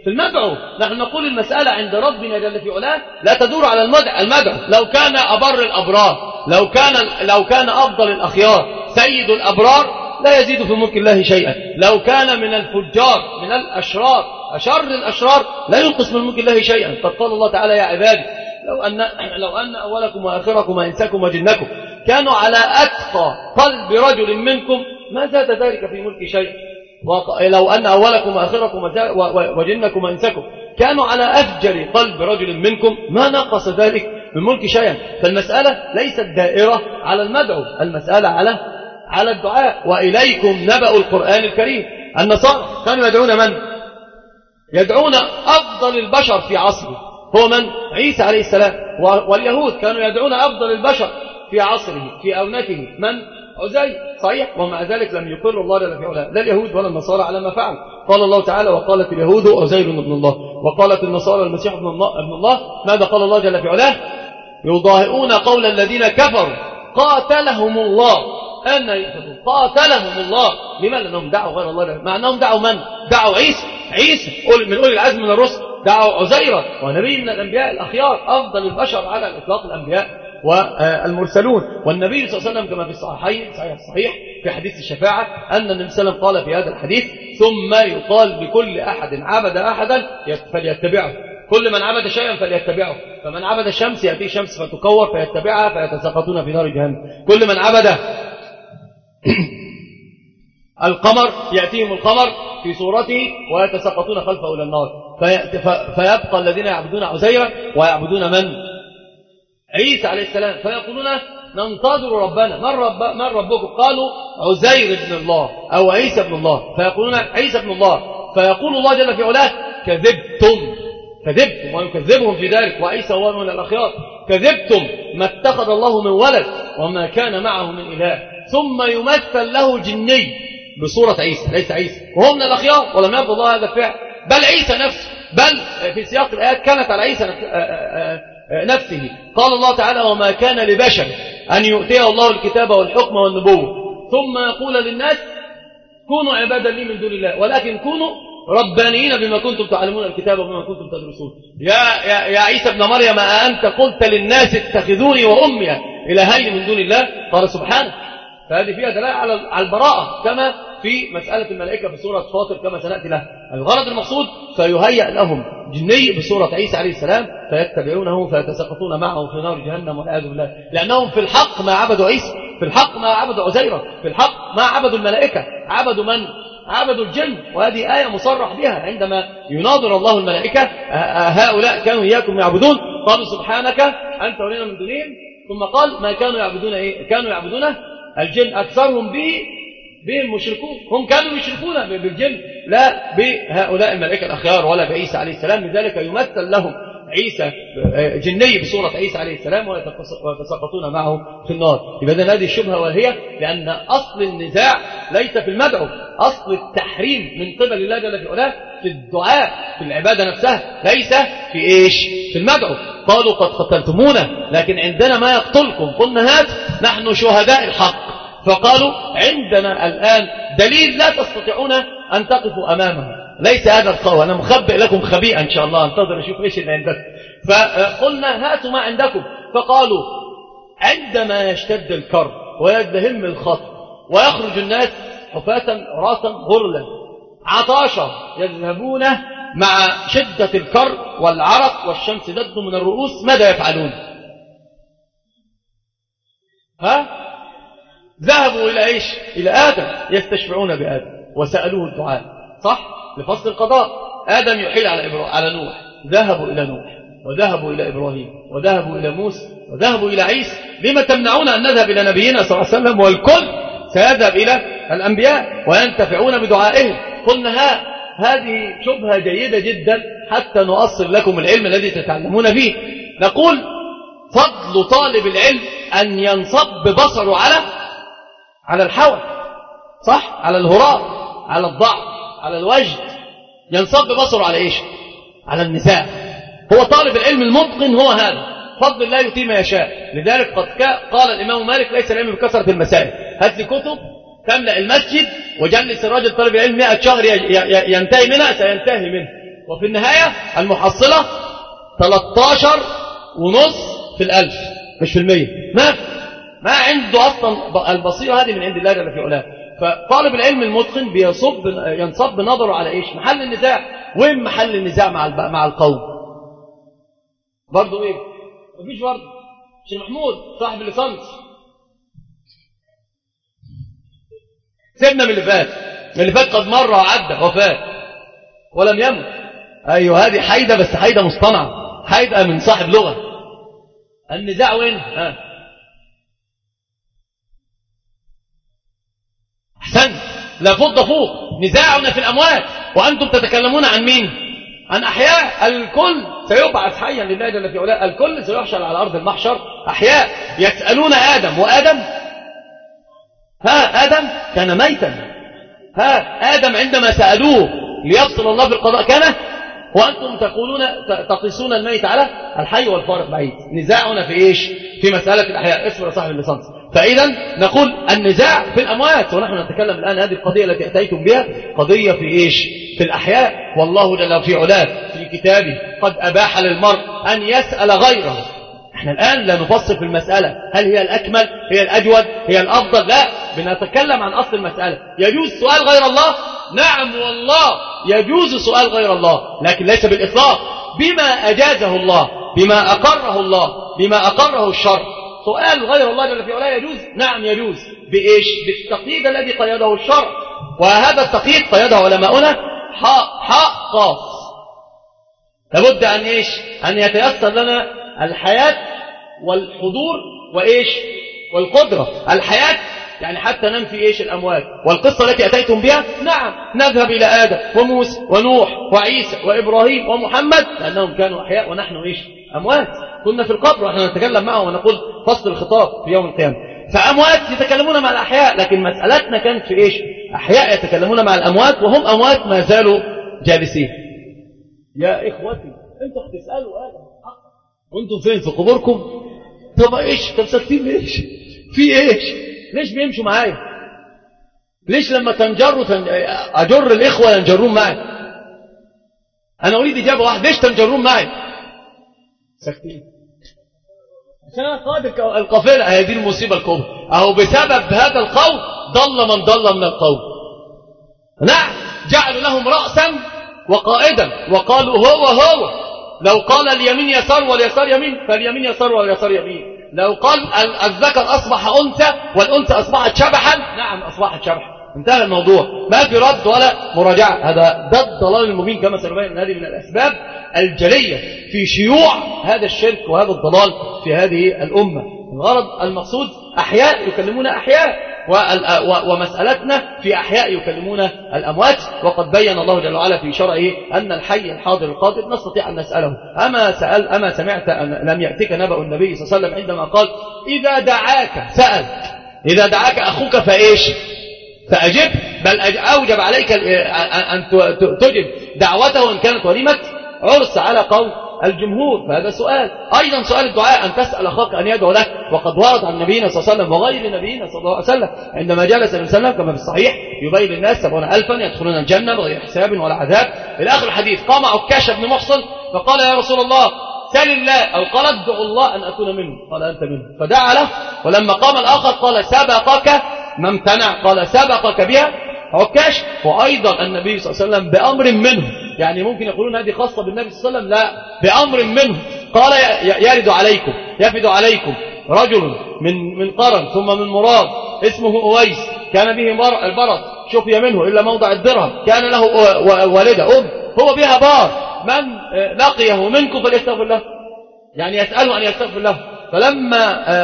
في المدعو. نحن نقول المسألة عند ربنا جل في علاه لا تدور على المدعو. المدعو لو كان أبر الأبرار، لو كان لو كان أفضل الأخيار سيد الأبرار لا يزيد في ملك الله شيئا، لو كان من الفجار من الأشرار أشر الأشرار لا ينقص من ملك الله شيئا. قد قال الله تعالى: يا عبادي لو أن لو أن أولكم وآخركم وإنسكم وجنكم كانوا على أتقى قلب رجل منكم ما زاد ذلك في ملك شيئا. لو أن أولكم وآخركم وجنكم وإنسكم كانوا على أفجر قلب رجل منكم ما نقص ذلك من ملك شيئا. فالمسألة ليست دائرة على المدعو، المسألة على على الدعاء. وإليكم نبأ القرآن الكريم. النصارى كانوا يدعون من؟ يدعون أفضل البشر في عصره هو من؟ عيسى عليه السلام. واليهود كانوا يدعون أفضل البشر في عصره في أونته من؟ عزير. صحيح. ومع ذلك لم يقر الله جل في علاه لا اليهود ولا النصارى على ما فعل. قال الله تعالى: وقالت اليهود عزير ابن الله وقالت النصارى المسيح ابن الله, ابن الله. ماذا قال الله جل في علاه؟ يضاهئون قول الذين كفروا قاتلهم الله أن يؤفكون. قاتلهم الله. لما؟ لأنهم دعوا غير الله، مع أنهم دعوا من؟ دعوا عيسى. عيسى من أولي العزم من الرسل، دعوا عزيرا ونبي من الأنبياء الأخيار، أفضل البشر على الإطلاق الأنبياء والمرسلون. والنبي صلى الله عليه وسلم كما في الصحيحين صحيح الصحيح في حديث الشفاعة أن النبي صلى الله عليه وسلم قال في هذا الحديث: ثم يقال لكل أحد عبد أحدا فليتبعه. كل من عبد شيئا فليتبعه. فمن عبد الشمس يأتي شمس فتكور فيتبعها فيتساقطون في نار جهنم. كل من عبد القمر يأتيهم القمر في صورته ويتساقطون خلفه إلى النار. فيبقى الذين يعبدون عزيرا ويعبدون من؟ عيسى عليه السلام. فيقولون: ننتظر ربنا، من, رب من ربكم؟ قالوا: عزير ابن الله أو عيسى ابن الله. فيقولون: عيسى ابن الله. فيقول الله جل في علاه: كذبتم كذبتم ويكذبهم في ذلك. وعيسى هو من الأخيار. كذبتم، ما اتخذ الله من ولد وما كان معه من إله. ثم يمثل له جني بصورة عيسى، ليس عيسى وهو من الأخيار ولم يرضى الله هذا الفعل، بل عيسى نفسه، بل في سياق الآيات كانت على عيسى نفسه. قال الله تعالى: وما كان لبشر أن يؤتيه الله الكتاب والحكم والنبوة ثم يقول للناس كونوا عبادا لي من دون الله ولكن كونوا ربانيين بما كنتم تعلمون الكتاب وبما كنتم تدرسون. يا, يا, يا عيسى ابن مريم أأنت قلت للناس اتخذوني وأمي إلهين من دون الله؟ قال سبحانه. فهذه فيها دلالة على البراءة كما في مسألة الملائكة في سورة فاطر كما سنأتي لها. الغرض المقصود: فيهيأ لهم جني بصورة عيسى عليه السلام فيتبعونه فيتساقطون معه في نار جهنم والعياذ بالله، لأنهم في الحق ما عبدوا عيسى، في الحق ما عبدوا عزيرا، في الحق ما عبدوا الملائكة، عبدوا من؟ عبدوا الجن. وهذه آية مصرح بها عندما يناظر الله الملائكة: هؤلاء كانوا إياكم يعبدون قالوا سبحانك أنت ولينا من دونهم. ثم قال: ما كانوا يعبدون إيه؟ كانوا يعبدون الجن أكثرهم به بهم مشركون. هم كانوا يشركون بالجن لا بهؤلاء الملائكة الأخيار ولا بعيسى عليه السلام. لذلك يمثل لهم عيسى جني بصورة عيسى عليه السلام ويتساقطون معه في النار. إذن هذه الشبهة وهي لأن أصل النزاع ليس في المدعو، أصل التحريم من قبل الله جل في علاه في الدعاء في العبادة نفسها، ليس في إيش؟ في المدعو. قالوا: قد قتلتمونا لكن عندنا ما يقتلكم. قلنا: هات نحن شهداء الحق. فقالوا: عندنا الآن دليل لا تستطيعون أن تقفوا أمامه، ليس هذا القول، أنا مخبئ لكم خبيئا إن شاء الله، انتظر أشوف إيش اللي عندكم. فقلنا: هاتوا ما عندكم. فقالوا: عندما يشتد الكر ويدهم الخطر ويخرج الناس حفاة راسا غرلا عطاشا يذهبون مع شدة الكر والعرق والشمس تدنو من الرؤوس، ماذا يفعلون؟ ها؟ ذهبوا إلى إيش؟ إلى آدم يستشفعون بآدم وسألوه الدعاء، صح؟ لفصل القضاء. آدم يحيل على إبراهيم على نوح، ذهبوا إلى نوح وذهبوا إلى إبراهيم وذهبوا إلى موسى وذهبوا إلى عيسى. لما تمنعون أن نذهب إلى نبينا صلى الله عليه وسلم والكل سيذهب إلى الأنبياء وينتفعون بدعائهم؟ قلنا: ها هذه شبهة جيدة جدا حتى نؤصل لكم العلم الذي تتعلمون فيه. نقول: فضل طالب العلم أن ينصب بصره على على الحول، صح؟ على الهراء، على الضعف، على الوجد. ينصب بصره على إيش؟ على النساء. هو طالب العلم المتقن هو هذا، فضل الله يؤتي ما يشاء. لذلك قد قال الإمام مالك: ليس العلم بكثرة المسائل، هات لي كتب تملأ المسجد وجلس الرجل طالب العلم مئة شهر ينتهي منها سينتهي منه، وفي النهاية المحصلة ثلاثة عشر ونص في الألف مش في المية. ما ما عنده أصلا البصيرة هذه من عند الله جل في علاه. فطالب العلم المتقن بيصب ينصب نظره على إيش؟ محل النزاع. وين محل النزاع مع مع القوم؟ برضه إيه؟ مفيش برضه. شيخ محمود صاحب الليسانس سيبنا من اللي فات، من اللي فات قد مر وعدى وفات ولم يمت. أيوه هذه حيدة، بس حيدة مصطنعة، حيدة من صاحب لغة. النزاع وين؟ ها أحسنت. لا فض فوق. نزاعنا في الأموات وأنتم تتكلمون عن مين؟ عن أحياء. الكل سيبعث حيا لله جل في علاه. الكل سيحشر على أرض المحشر أحياء. يسألون آدم، وآدم ها آدم كان ميتا. ها آدم عندما سألوه ليفصل الله في القضاء كان، وأنتم تقولون تقيسون الميت على الحي والفارق بعيد. نزاعنا في إيش؟ في مسألة الأحياء. اسم صاحب اللسانس. فإذا نقول النزاع في الأموات، ونحن نتكلم الآن هذه القضية التي أتيتم بها قضية في إيش؟ في الأحياء. والله جل في علاه في كتابه قد أباح للمرء أن يسأل غيره. احنا الآن لا نفصل في المسألة هل هي الأكمل، هي الأجود، هي الأفضل، لا، بنتكلم عن أصل المسألة. يجوز سؤال غير الله؟ نعم والله يجوز سؤال غير الله، لكن ليس بالإطلاق، بما أجازه الله، بما أقره الله، بما أقره الشرع. سؤال غير الله جل في علاه يجوز؟ نعم يجوز. بإيش؟ بالتقييد الذي قيده الشرع. وهذا التقييد قيده علماؤنا حق حق خاص. لابد أن إيش؟ أن يتيسر لنا الحياة والحضور وإيش؟ والقدرة. الحياة يعني حتى ننفي إيش؟ الأموات. والقصة التي أتيتم بها نعم نذهب إلى آدم وموسى ونوح وعيسى وإبراهيم ومحمد لأنهم كانوا أحياء ونحن إيش؟ أموات. كنا في القبر ونحن نتكلم معهم ونقول فصل الخطاب في يوم القيامة. فأموات يتكلمون مع الأحياء، لكن مسألتنا كانت في إيش؟ أحياء يتكلمون مع الأموات وهم أموات ما زالوا جالسين. يا إخوتي أنتوا بتسألوا آدم وأنتم فين؟ في قبوركم؟ طب إيش؟ طب ساكتين ليش؟ في إيش؟ ليش بيمشوا معايا؟ ليش لما تنجروا تن... أجر الإخوة ينجرون معي؟ أنا أريد إجابة واحدة، ليش تنجرون معي؟ ساكتين عشان أنا قائد القافلة. هذه المصيبة الكبرى. أهو بسبب هذا القول ضل من ضل من القول. نعم جعلوا لهم رأسا وقائدا وقالوا هو هو. لو قال اليمين يسار واليسار يمين فاليمين يسار واليسار يمين. لو قال الذكر أصبح أنثى والأنثى أصبحت شبحا، نعم أصبحت شبحا. انتهى الموضوع، ما في رد ولا مراجعة. هذا ده الضلال المبين كما سنبين. هذه من الأسباب الجلية في شيوع هذا الشرك وهذا الضلال في هذه الأمة. الغرض المقصود أحياء يكلمون أحياء، ومسألتنا في أحياء يكلمون الأموات. وقد بين الله جل وعلا في شرعه أن الحي الحاضر القادر نستطيع أن نسأله. أما سأل أما سمعت أن لم يأتك نبأ النبي صلى الله عليه وسلم عندما قال إذا دعاك سأل إذا دعاك أخوك فإيش؟ فأجب. بل أوجب عليك أن تجب دعوته إن كانت وليمة عرس على قول الجمهور. فهذا سؤال. أيضا سؤال الدعاء أن تسأل أخاك أن يدعو لك. وقد ورد عن نبينا صلى الله عليه وسلم وغير نبينا صلى الله عليه وسلم عندما جلس النبي صلى الله عليه وسلم كما في الصحيح يبين للناس سبعون ألفا يدخلون الجنة بغير حساب ولا عذاب إلى آخر الحديث. قام عكاشة بن محصن فقال يا رسول الله سل الله، أو قال ادعو الله أن أكون منه. قال أنت منه، فدعا له. ولما قام الآخر قال سبقك ما امتنع، قال سبقك بها عكاش. وأيضا النبي صلى الله عليه وسلم بأمر منه، يعني ممكن يقولون هذه خاصة بالنبي صلى الله عليه وسلم، لا، بأمر منه قال يرد عليكم يفد عليكم رجل من من قرن ثم من مراد اسمه أويس كان به البرص شفي منه إلا موضع الدرهم، كان له والدة أم هو بها بار، من لقيه منكم فليستغفر له، يعني يسأله أن يستغفر له. فلما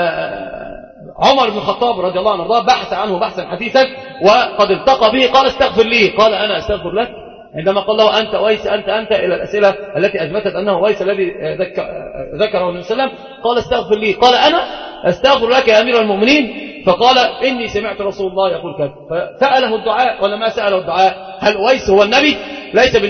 عمر بن الخطاب رضي الله عنه بحث عنه بحثا حديثا وقد التقى به قال استغفر لي، قال أنا استغفر لك. عندما قال له أنت أويس أنت أنت إلى الأسئلة التي أثبتت أنه أويس الذي ذكره النبي صلى الله عليه وسلم، قال استغفر لي، قال أنا استغفر لك يا أمير المؤمنين. فقال إني سمعت رسول الله يقول كذا. فسأله الدعاء ولا ما سأله الدعاء؟ هل أويس هو النبي؟ ليس بالنبي.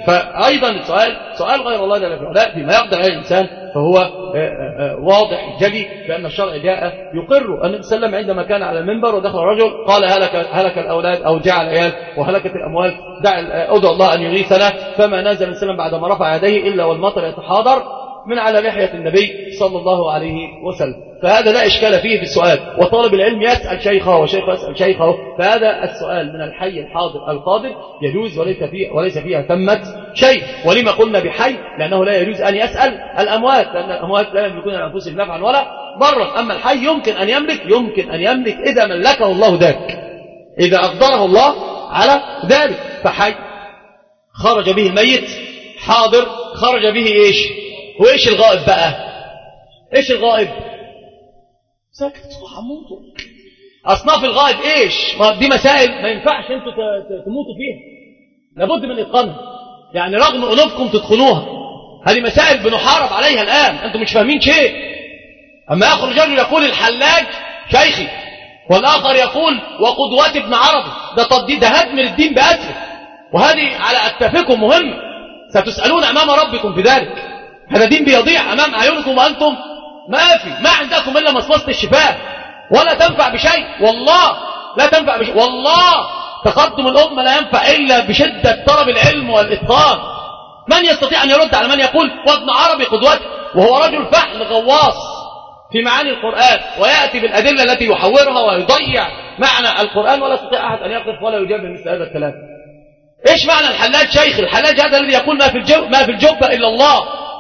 فأيضا السؤال سؤال غير الله جل في علاه بما يقدر عليه الإنسان فهو واضح جلي بأن الشرع جاء يقر. النبي صلى الله عليه وسلم عندما كان على المنبر ودخل رجل قال هلك, هلك الأولاد أو جاع العيال وهلكت الأموال دع أدعو الله أن يغيثنا، فما نزل السلام بعد ما رفع يديه إلا والمطر يتحاضر من على لحية النبي صلى الله عليه وسلم. فهذا لا إشكال فيه في السؤال، وطالب العلم يسأل شيخه وشيخه يسأل شيخه، فهذا السؤال من الحي الحاضر القادر يجوز وليس فيه وليس فيها ثمة شيء. ولما قلنا بحي؟ لأنه لا يجوز أن يسأل الأموات، لأن الأموات لا يملكون لأنفسهم نفعا ولا ضرا. أما الحي يمكن أن يملك يمكن أن يملك إذا ملكه الله ذاك، إذا أقدره الله على ذلك. فحي خرج به الميت، حاضر خرج به إيش؟ وإيش الغائب بقى؟ إيش الغائب؟ ساكت حموتوا. أصناف الغائب إيش؟ ما دي مسائل ما ينفعش أنتوا تموتوا فيها، لابد من إتقانها، يعني رغم أنوفكم تدخلوها. هذه مسائل بنحارب عليها الآن، أنتم مش فاهمين شيء. أما يخرج رجل يقول الحلاج شيخي، والآخر يقول وقدوات ابن عربي، ده تضديد، ده هدم الدين بأسره. وهذه على أكتافكم مهمة، ستسألون أمام ربكم في ذلك. هذا دين بيضيع أمام أعينكم وأنتم ما في ما عندكم إلا مصمصة الشفاء، ولا تنفع بشيء والله، لا تنفع بشيء والله. تقدم الأمة لا ينفع إلا بشدة طلب العلم والإتقان. من يستطيع أن يرد على من يقول وابن عربي قدوته وهو رجل فحل غواص في معاني القرآن، ويأتي بالأدلة التي يحورها ويضيع معنى القرآن، ولا يستطيع أحد أن يقف ولا يجاب مثل هذا الكلام. إيش معنى الحلاج شيخ؟ الحلاج هذا الذي يقول ما في الجو ما في الجبة إلا الله.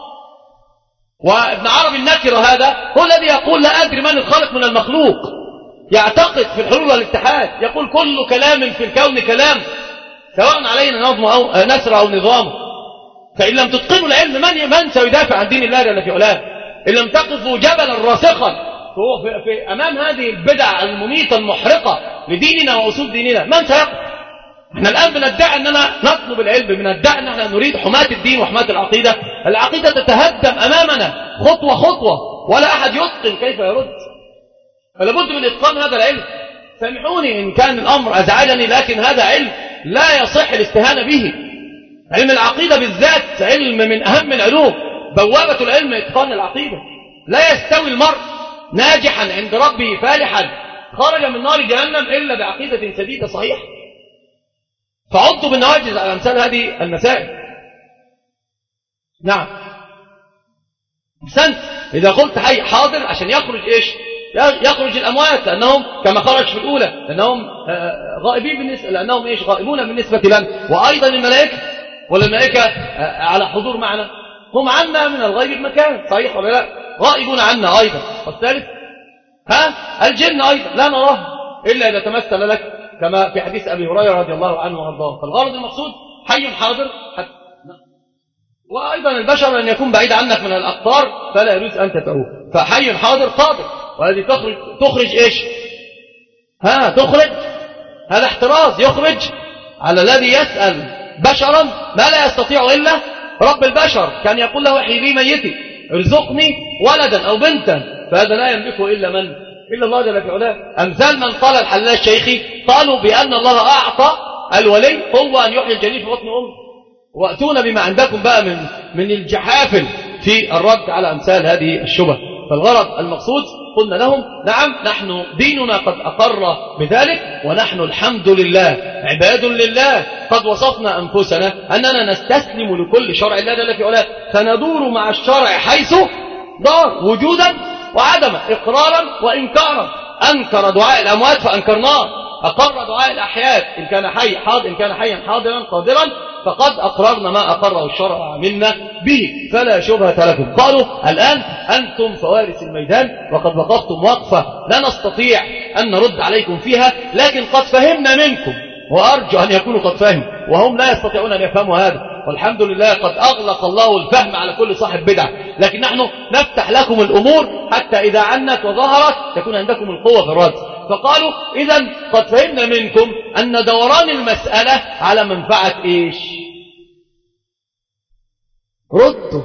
وابن عربي النكر هذا هو الذي يقول لا أدري من الخالق من المخلوق، يعتقد في الحلول والاتحاد، يقول كل كلام في الكون كلام سواء علينا نظم أو نسر أو نظام. فإن لم تتقنوا العلم من من سيدافع عن دين الله جل في علاه؟ إن لم تقفوا جبلا راسخا فهو في, في أمام هذه البدع المميتة المحرقة لديننا وأصول ديننا من سيقف؟ احنا الآن بندعي أننا نطلب العلم، بندعي أن احنا نريد حماة الدين وحماة العقيدة. العقيدة تتهدم أمامنا خطوة خطوة ولا أحد يتقن كيف يرد. فلابد من إتقان هذا العلم. سامحوني إن كان الأمر أزعجني، لكن هذا علم لا يصح الاستهانة به. علم العقيدة بالذات علم من أهم العلوم، بوابة العلم إتقان العقيدة. لا يستوي المرء ناجحا عند ربه فالحا خرج من نار جهنم إلا بعقيدة سديدة صحيحة. فعضوا بالنواجذ على أمثال هذه المسائل. نعم أحسنت. إذا قلت حي حاضر عشان يخرج إيش؟ يخرج الأموات، لأنهم كما خرج في الأولى لأنهم غائبين بالنسبة لأنهم إيش؟ غائبون بالنسبة لنا. وأيضا الملائكة، ولا الملائكة على حضور معنا، هم عنا من الغيب بمكان، صحيح ولا لا؟ غائبون عنا أيضا. والثالث ها الجن أيضا لا نراه إلا إذا تمثل لك كما في حديث أبي هريرة رضي الله عنه وارضاه. فالغرض المقصود حي حاضر حتى. وأيضا البشر أن يكون بعيد عنك من الأقطار فلا يجوز أن تدعوه. فحي حاضر قادر، وهذه تخرج تخرج إيش؟ ها تخرج هذا احتراز، يخرج على الذي يسأل بشرا ما لا يستطيع إلا رب البشر. كان يقول له احيي لي ميتي، ارزقني ولدا أو بنتا، فهذا لا يملكه إلا من إلا الله جل في علاه. أمثال من قال الحلاج شيخي قالوا بأن الله أعطى الولي هو أن يحيي الجنين في بطن أمه. وأتونا بما عندكم بقى من من الجحافل في الرد على أمثال هذه الشبه. فالغرض المقصود قلنا لهم نعم نحن ديننا قد أقر بذلك، ونحن الحمد لله عباد لله قد وصفنا أنفسنا أننا نستسلم لكل شرع الله جل في علاه، فندور مع الشرع حيث دار وجودا وعدما، إقرارا وإنكارا. أنكر دعاء الأموات فأنكرناه، أقر دعاء الأحياء إن كان حي حاضر إن كان حيا حاضرا قادرا فقد أقررنا ما أقره الشرع منا به، فلا شبهة لكم. قالوا الآن أنتم فوارس الميدان وقد وقفتم وقفة لا نستطيع أن نرد عليكم فيها، لكن قد فهمنا منكم، وأرجو أن يكونوا قد فهموا، وهم لا يستطيعون أن يفهموا هذا، والحمد لله قد أغلق الله الفهم على كل صاحب بدعة. لكن نحن نفتح لكم الأمور حتى إذا عنت وظهرت تكون عندكم القوة في الرد. فقالوا إذن قد فهمنا منكم أن دوران المسألة على منفعة إيش؟ ردوا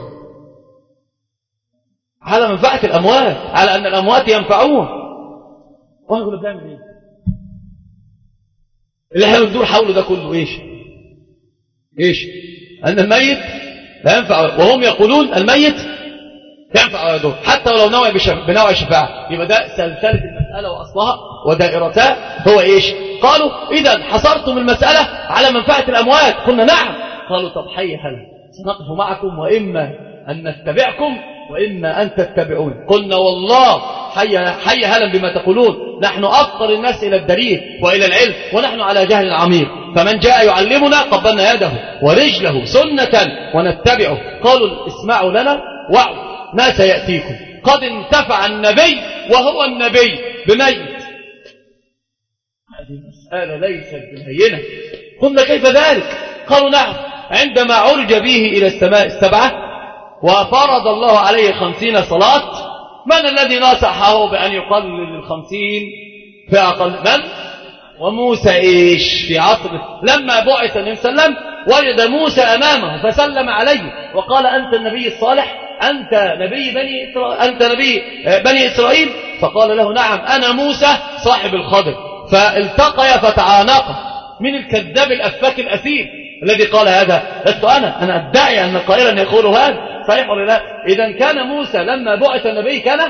على منفعة الأموات، على أن الأموات ينفعون. وأنا أقول بنعمل إيه؟ اللي احنا بندور حوله ده كله إيش؟ إيش؟ أن الميت لا ينفع، وهم يقولون الميت ينفع ويضر حتى ولو نوع بنوع الشفاعة. يبقى ده سلسلة المسألة وأصلها ودائرتها هو إيش؟ قالوا إذا حصرتم المسألة على منفعة الأموات. قلنا نعم. قالوا طب حي هلا سنقف معكم وإما أن نتبعكم وإما أن تتبعون. قلنا والله حي, حي هلا بما تقولون، نحن أفضل الناس إلى الدليل وإلى العلم ونحن على جهل عميق، فمن جاء يعلمنا قبلنا يده ورجله سنة ونتبعه. قالوا اسمعوا لنا وعوا ما سيأتيكم، قد انتفع النبي وهو النبي بميت. هذه المسألة ليست بهينة. قلنا كيف ذلك؟ قالوا نعم. عندما عرج به إلى السماء السبعة وفرض الله عليه خمسين صلاة، من الذي نصحه بأن يقلل الخمسين في أقل؟ من؟ وموسى إيش في عصر لما بعث النبي صلى الله عليه وسلم وجد موسى أمامه فسلم عليه وقال أنت النبي الصالح، أنت نبي بني إسرائيل، أنت نبي بني إسرائيل؟ فقال له نعم أنا موسى صاحب الخضر. فالتقيا فتعانقا. من الكذاب الأفاك الأثير الذي قال هذا؟ لست أنا، أنا أدعي أن قائلا يقول هذا صحيح ولا لا؟ إذا كان موسى لما بعث النبي كان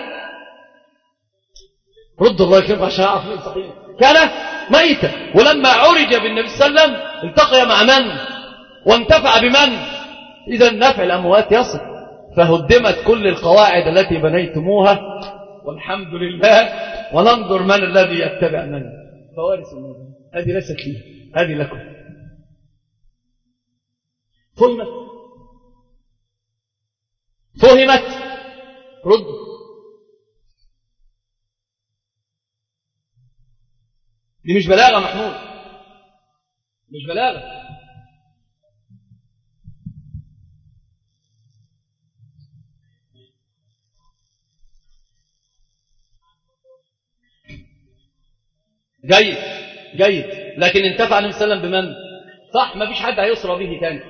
رد الله يكرمك عشان أعرف مين صحيح، كان ميتا. ولما عرج بالنبي صلى الله عليه وسلم التقي مع من وانتفع بمن؟ إذا نفع الأموات يصل. فهدمت كل القواعد التي بنيتموها والحمد لله، وننظر من الذي يتبع من. فوارث الموضوع هذه ليست لي، هذه لكم. فهمت فهمت رد. دي مش بلاغة محمود، مش بلاغة. جيد جيد، لكن انتفع النبي صلى الله عليه وسلم بمن؟ صح، ما فيش حد هيسرى به تاني.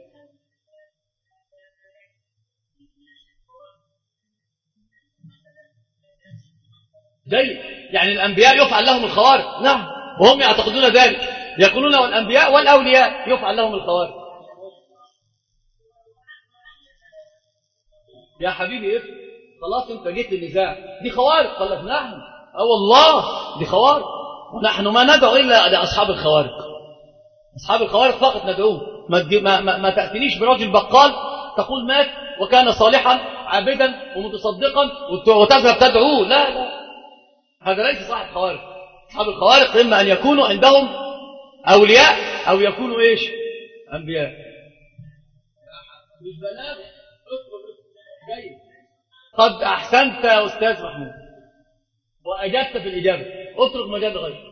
جيد، يعني الأنبياء يفعل لهم الخوارق، نعم، وهم يعتقدون ذلك، يقولون والأنبياء والأولياء يفعل لهم الخوارق. يا حبيبي افهم، خلاص انت جيت للنزاع، دي خوارق. قال لك نعم، اه والله دي خوارق، ونحن ما ندعو إلا لأصحاب الخوارق. أصحاب الخوارق فقط ندعوه. ما, ما, ما, ما تأتنيش برجل بقال تقول مات وكان صالحا عابدا ومتصدقا وتذهب تدعوه، لا لا، هذا ليس صاحب خوارق. أصحاب الخوارق إما أن يكونوا عندهم أولياء أو يكونوا إيش؟ أنبياء. مش بلاغ. قد أحسنت يا أستاذ محمود وأجبت في الإجابة، اترك مجال غير.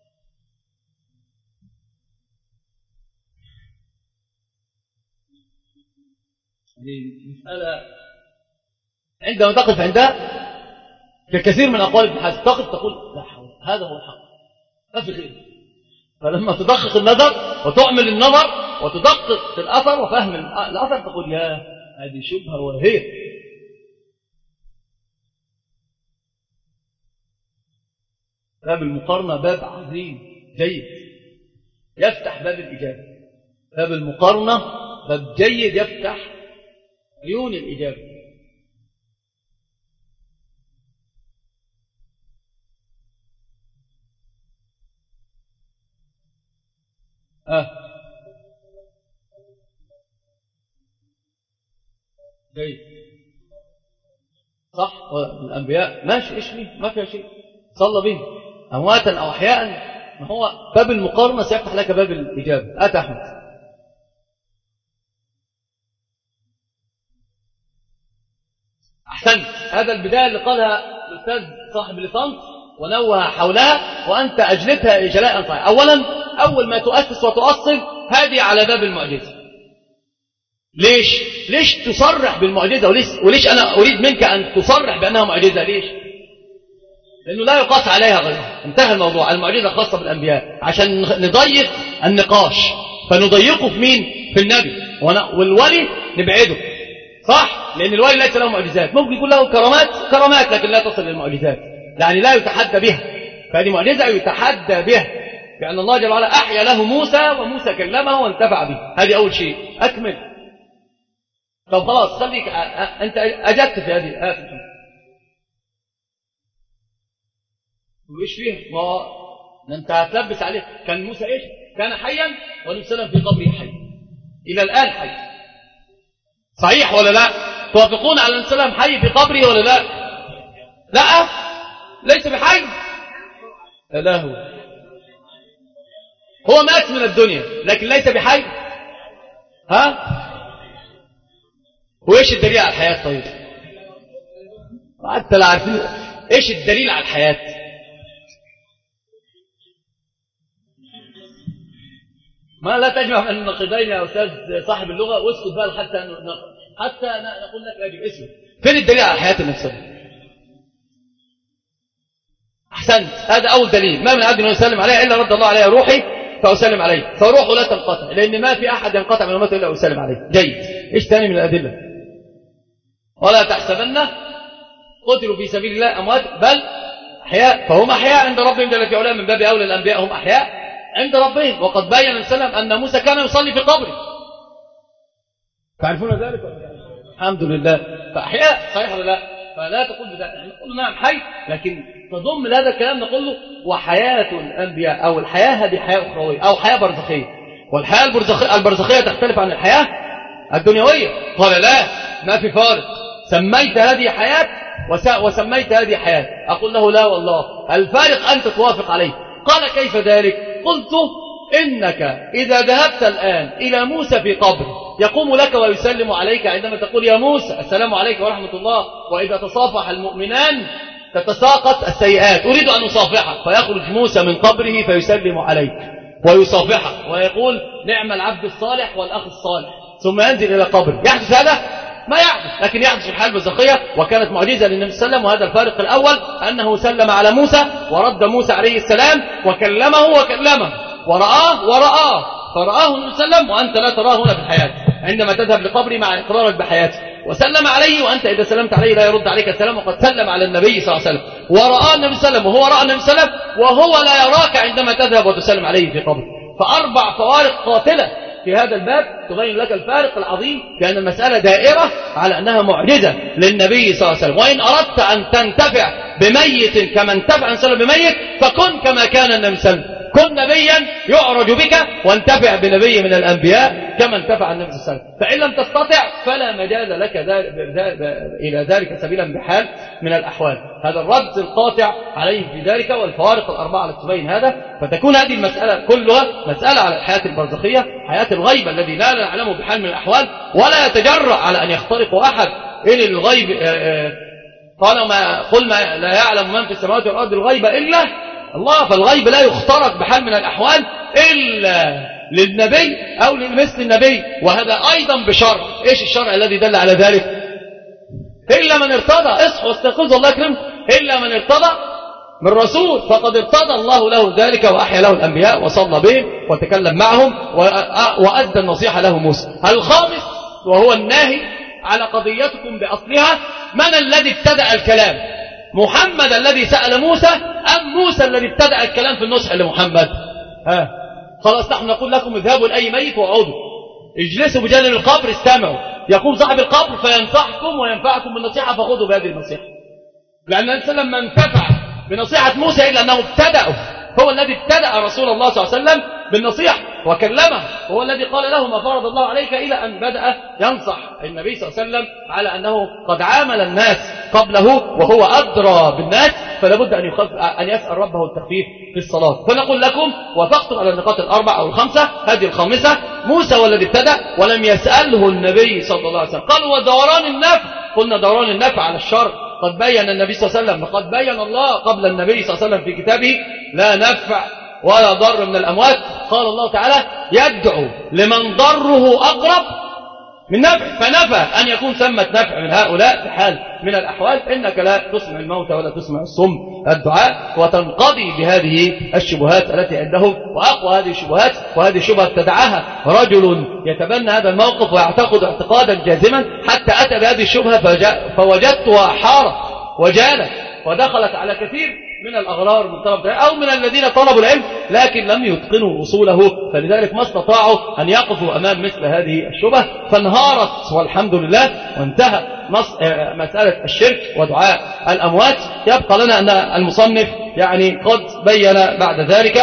هذه مسألة عندما تقف عندها ككثير من أقوال ابن حزم، تقف تقول لا حول، هذا هو الحق، ما في غيره. فلما تدقق النظر وتعمل النظر وتدقق في الأثر وفهم الأثر تقول يا هذه شبهة وهي. باب المقارنة باب عظيم جيد يفتح باب الإجابة. باب المقارنة باب جيد يفتح عيون الإجابة. آه. جيد صح، والأنبياء ماشي إيش فيه، ما فيها شيء، صلى به أمواتا أو أحياء. ما هو باب المقارنة سيفتح لك باب الإجابة. أتى أحمد. أحسنت، هذا البداية اللي قالها الأستاذ صاحب الليسانس ونوه حولها، وأنت أجلتها إجلاء صحيح. أولا، أول ما تؤسس وتؤصل هذه على باب المعجزة. ليش؟ ليش تصرح بالمعجزة؟ وليش, وليش أنا أريد منك أن تصرح بأنها معجزة؟ ليش؟ لأنه لا يقاس عليها غيرها. انتهى الموضوع. المعجزة خاصة بالأنبياء، عشان نضيق النقاش فنضيقه في مين؟ في النبي. والولي نبعده، صح؟ لأن الولي ليس له معجزات، ممكن يكون له كرامات كرامات لكن لا تصل للمعجزات، يعني لا يتحدى بها. فهذه معجزة يتحدى بها، بأن الله جل وعلا أحيا له موسى وموسى كلمه وانتفع به. هذه أول شيء. أكمل. طب خلاص خليك أنت أجدت في هذه الآية. وإيش فيه؟ ما أنت هتلبس عليه. كان موسى إيش؟ كان حيا والنبي صلى الله عليه وسلم في قبره حي إلى الآن حي. صحيح ولا لا؟ توافقون على النبي صلى الله عليه وسلم حي في قبره ولا لا؟ لا ليس بحي. لا هو هو مات من الدنيا لكن ليس بحي. ها؟ وإيش الدليل على الحياة؟ طيب حتى لا عارفين إيش الدليل على الحياة. ما لا تجمع بين النقيضين يا أستاذ صاحب اللغة واسكت بقى حتى حتى نقول لك أجب اسمه. فين الدليل على الحياة النفسية؟ أحسنت. هذا أول دليل. ما من عبد يسلم عليه إلا رد الله عليه روحي فأسلم عليه فروحه لا تنقطع لأن ما في أحد ينقطع من أمته إلا أسلم عليه. جيد. إيش ثاني من الأدلة؟ ولا تحسبن قتلوا في سبيل الله أموات بل أحياء فهم أحياء عند ربهم جل في علاه. من باب أولى الأنبياء هم أحياء عند ربهم. وقد بين السلام أن موسى كان يصلي في قبره. تعرفون ذلك؟ الحمد لله. فأحياء صحيح ولا لا؟ فلا تقول بذلك. نقول نعم حي لكن تضم لهذا الكلام نقول له وحياة الأنبياء أو الحياة هذه حياة أخروية أو حياة برزخية. والحياة البرزخية, البرزخية تختلف عن الحياة الدنيوية. قال لا ما في فارق. سميت هذه حياة وسميت هذه حياة. أقول له لا والله الفارق أنت توافق عليه. قال كيف ذلك؟ قلت إنك إذا ذهبت الآن إلى موسى في قبر يقوم لك ويسلم عليك عندما تقول يا موسى السلام عليكم ورحمة الله. وإذا تصافح المؤمنان تتساقط السيئات. أريد أن أصافحك فيخرج موسى من قبره فيسلم عليك ويصافحك ويقول نعم العبد الصالح والأخ الصالح ثم ينزل إلى قبر. يحدث هذا؟ ما يحدث. لكن يحدث في الحياة البرزخية وكانت معجزة للنبي صلى الله عليه وسلم. وهذا الفارق الأول أنه سلم على موسى ورد موسى عليه السلام وكلمه وكلمه ورآه ورآه فرآه النبي صلى الله عليه وسلم وأنت لا تراه هنا في الحياة عندما تذهب لقبري مع إقرارك بحياته. وسلم عليه وأنت إذا سلمت عليه لا يرد عليك السلام وقد سلم على النبي صلى الله عليه وسلم. ورآه النبي صلى الله عليه وسلم وهو رأى النبي صلى الله عليه وسلم وهو لا يراك عندما تذهب وتسلم عليه في قبره. فأربع فوارق قاتلة في هذا الباب تبين لك الفارق العظيم في أن المسألة دائرة على أنها معجزة للنبي صلى الله عليه وسلم. وإن أردت أن تنتفع بميت كما انتفع النبي صلى الله عليه وسلم بميت فكن كما كان النبي صلى الله عليه وسلم. كن نبيا يعرج بك وانتفع بنبي من الأنبياء كما انتفع النبي صلى الله عليه وسلم. فإن لم تستطع فلا مجال لك إلى ذلك سبيلا بحال من الأحوال. هذا الرد القاطع عليه في ذلك والفوارق الأربعة التي تبين هذا. فتكون هذه المسألة كلها مسألة على الحياة البرزخية حياة الغيب الذي لا نعلمه بحال من الأحوال ولا يتجرأ على أن يخترق أحد إن الغيب قال ما قل ما لا يعلم من في السماوات والأرض الغيب إلا الله. فالغيب لا يخترق بحال من الأحوال إلا للنبي أو لمثل النبي. وهذا أيضا بشرع. إيش الشرع الذي دل على ذلك؟ إلا من ارتضى. اصحوا واستيقظوا الله يكرم. إلا من ارتضى من رسول فقد ارتضى الله له ذلك وأحيا له الأنبياء وصلى بهم وتكلم معهم وأدى النصيحة له موسى. الخامس وهو الناهي على قضيتكم بأصلها من الذي ابتدأ الكلام؟ محمد الذي سأل موسى أم موسى الذي ابتدأ الكلام في النصح لمحمد؟ ها خلاص نحن نقول لكم اذهبوا لأي ميت وعودوا اجلسوا بجانب القبر استمعوا. يقوم صاحب القبر فينصحكم وينفعكم بالنصيحة فخذوا بهذه النصيحة. لأن النبي صلى الله عليه وسلم ما انتفع بنصيحة موسى إلا أنه ابتدأه. هو الذي ابتدأ رسول الله صلى الله عليه وسلم بالنصيحة وكلمه. وهو الذي قال له ما فرض الله عليك إلى أن بدأ ينصح النبي صلى الله عليه وسلم على أنه قد عامل الناس قبله وهو أدرى بالناس فلا بد أن, يخف أن يسأل ربه التخفيف في الصلاة. فنقول لكم وافقتم على النقاط الأربع أو الخمسة. هذه الخامسة موسى والذي ابتدأ ولم يسأله النبي صلى الله عليه وسلم. قالوا ودوران النفع. قلنا دوران النفع على الشر قد بين النبي صلى الله عليه وسلم وقد بين الله قبل النبي صلى الله عليه وسلم في كتابه لا نفع ولا ضر من الأموات. قال الله تعالى يدعو لمن ضره أقرب من نفع. فنفى أن يكون ثمة نفع من هؤلاء في حال من الأحوال. إنك لا تسمع الموت ولا تسمع الصم الدعاء. وتنقضي بهذه الشبهات التي عندهم. وأقوى هذه الشبهات وهذه الشبهة ابتدعها رجل يتبنى هذا الموقف ويعتقد اعتقادا جازما حتى أتى بهذه الشبهة فوجدتها حارة وجالت ودخلت على كثير من الأغرار من طلب أو من الذين طلبوا العلم لكن لم يتقنوا أصوله، فلذلك ما استطاعوا أن يقفوا أمام مثل هذه الشبه، فانهارت والحمد لله وانتهى مسألة الشرك ودعاء الأموات. يبقى لنا أن المصنف يعني قد بين بعد ذلك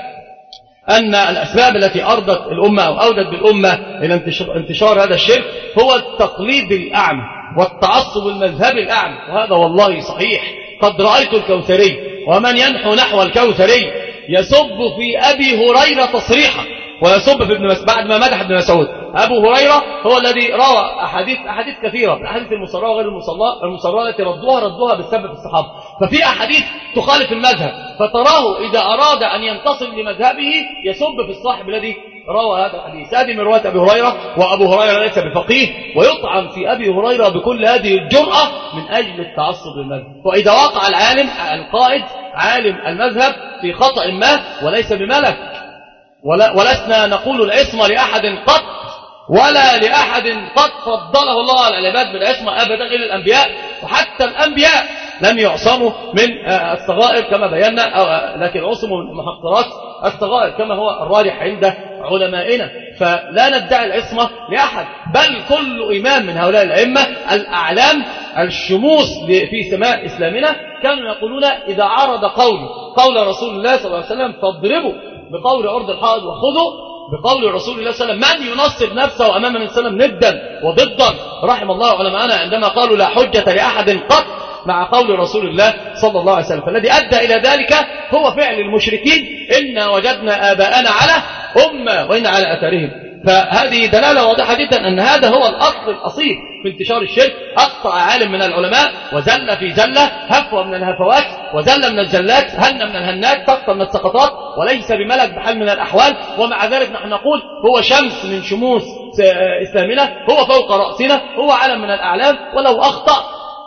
أن الأسباب التي أرضت الأمة أو أودت بالأمة إلى انتشار هذا الشرك هو التقليد الأعمى والتعصب المذهبي الأعمى، وهذا والله صحيح. قد رأيت الكوثري ومن ينحو نحو الكوثري يسب في أبي هريرة تصريحا ويسب في ابن مسعود بعد ما مدح ابن مسعود. أبو هريرة هو الذي روى أحاديث أحاديث كثيرة، الأحاديث المصرة وغير المصرة المصرة التي ردوها ردوها بالسبب في الصحابة، ففي أحاديث تخالف المذهب فتراه إذا أراد أن ينتصر لمذهبه يسب في الصاحب الذي روى هذا الحديث. هذه من رواية أبي هريرة، وأبو هريرة ليس بفقيه ويطعن في أبي هريرة بكل هذه الجرأة من أجل التعصب للمذهب. وإذا وقع العالم القائد عالم المذهب في خطأ ما وليس بملك، ولا ولسنا نقول العصمة لأحد قط ولا لأحد قد فضله الله على العباد بالعصمة أبدا إلا الأنبياء، وحتى الأنبياء لم يعصموا من الصغائر كما بينا، لكن عصموا من محقرات الصغائر كما هو الراجح عند علمائنا. فلا ندعي العصمة لأحد، بل كل إمام من هؤلاء الأئمة الأعلام الشموس في سماء إسلامنا كانوا يقولون إذا عرض قول قول رسول الله صلى الله عليه وسلم فاضربوا بقول عرض الحائض وخذوا بقول رسول الله صلى الله عليه وسلم. من ينصب نفسه أمام النبي صلى الله عليه وسلم ندا وضدا؟ رحم الله علماءنا عندما قالوا لا حجة لأحد قط مع قول رسول الله صلى الله عليه وسلم. فالذي أدى إلى ذلك هو فعل المشركين، إنا وجدنا آباءنا على أمة وإن على أثرهم. فهذه دلالة واضحة جدا أن هذا هو الأصل الأصيل في انتشار الشرك. أخطأ عالم من العلماء وزل في زلة، هفوة من الهفوات وزل من الزلات، هن من الهنات، سقط من السقطات، وليس بملك بحال من الأحوال. ومع ذلك نحن نقول هو شمس من شموس إسلامنا، هو فوق رأسنا، هو علم من الأعلام. ولو أخطأ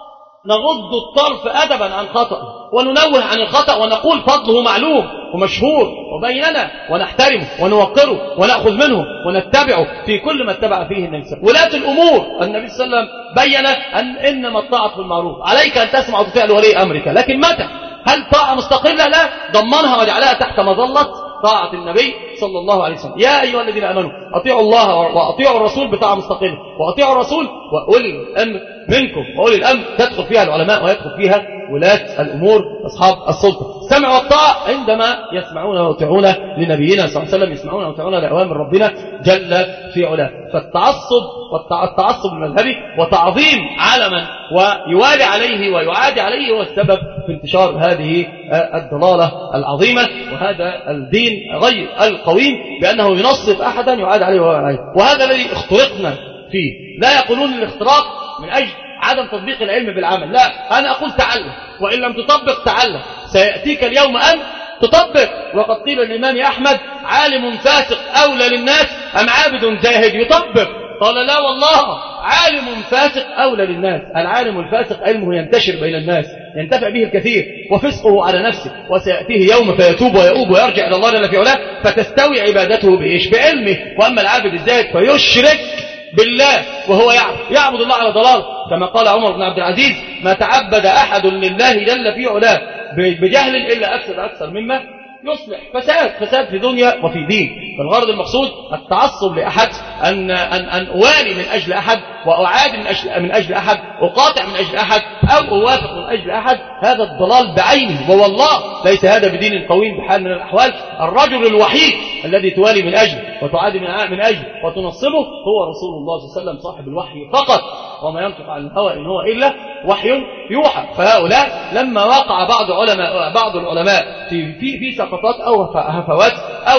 نغض الطرف أدبا عن خطأ وننوه عن الخطأ ونقول فضله معلوم ومشهور وبيننا ونحترمه ونوقره ونأخذ منه ونتبعه في كل ما اتبع فيه النبي. ولاة الأمور النبي صلى الله عليه وسلم بين أن إنما الطاعة في المعروف، عليك أن تسمع وتطيع لولي أمرك، لكن متى؟ هل طاعة مستقلة؟ لا، ضمنها وجعلها تحت مظلة طاعة النبي صلى الله عليه وسلم. يا أيها الذين آمنوا أطيعوا الله وأطيعوا الرسول بطاعة مستقلة، وأطيعوا الرسول وأولي الأمر منكم. وأولي الأمر تدخل فيها العلماء ويدخل فيها ولاة الأمور أصحاب السلطة. السمع والطاعة عندما يسمعون ويطيعون لنبينا صلى الله عليه وسلم، يسمعون ويطيعون لأوامر ربنا جل في علاه. فالتعصب والتعصب المذهبي وتعظيم علما ويوالي عليه ويعادي عليه هو السبب في انتشار هذه الضلالة العظيمة وهذا الدين غير القويم، بأنه ينصب أحدا يعاد عليه ويعاد. وهذا الذي اخترقنا فيه. لا يقولون الاختراق من أجل عدم تطبيق العلم بالعمل، لا، أنا أقول تعلم، وإن لم تطبق تعلم، سيأتيك اليوم أن تطبق. وقد قيل الإمام أحمد عالم فاسق أولى للناس أم عابد زاهد يطبق؟ قال لا والله، عالم فاسق أولى للناس. العالم الفاسق علمه ينتشر بين الناس، ينتفع به الكثير، وفسقه على نفسه، وسيأتيه يوم فيتوب ويؤوب ويرجع إلى الله جل في علاه فتستوي عبادته بإيش؟ بعلمه. وأما العابد الزاهد فيشرك بالله وهو يعبد يعبد الله على ضلال، كما قال عمر بن عبد العزيز ما تعبد أحد لله جل في علاه بجهل إلا أفسد أكثر مما يصلح. فساد فساد في دنيا وفي دين. فالغرض المقصود التعصب لأحد، أن, أن, أن أوالي من أجل أحد وأعادي من أجل, من أجل أحد، أقاطع من أجل أحد، أو أوافق من أجل أحد. هذا الضلال بعينه، ووالله ليس هذا بدين قويم بحال من الأحوال. الرجل الوحيد الذي توالي من أجل وتعادي من أجل وتنصبه هو رسول الله صلى الله عليه وسلم صاحب الوحي فقط، وما ينطق عن الهوى إن هو إلا وحي يوحى. فهؤلاء لما وقع بعض علماء بعض العلماء في في في سقطات أو هفوات أو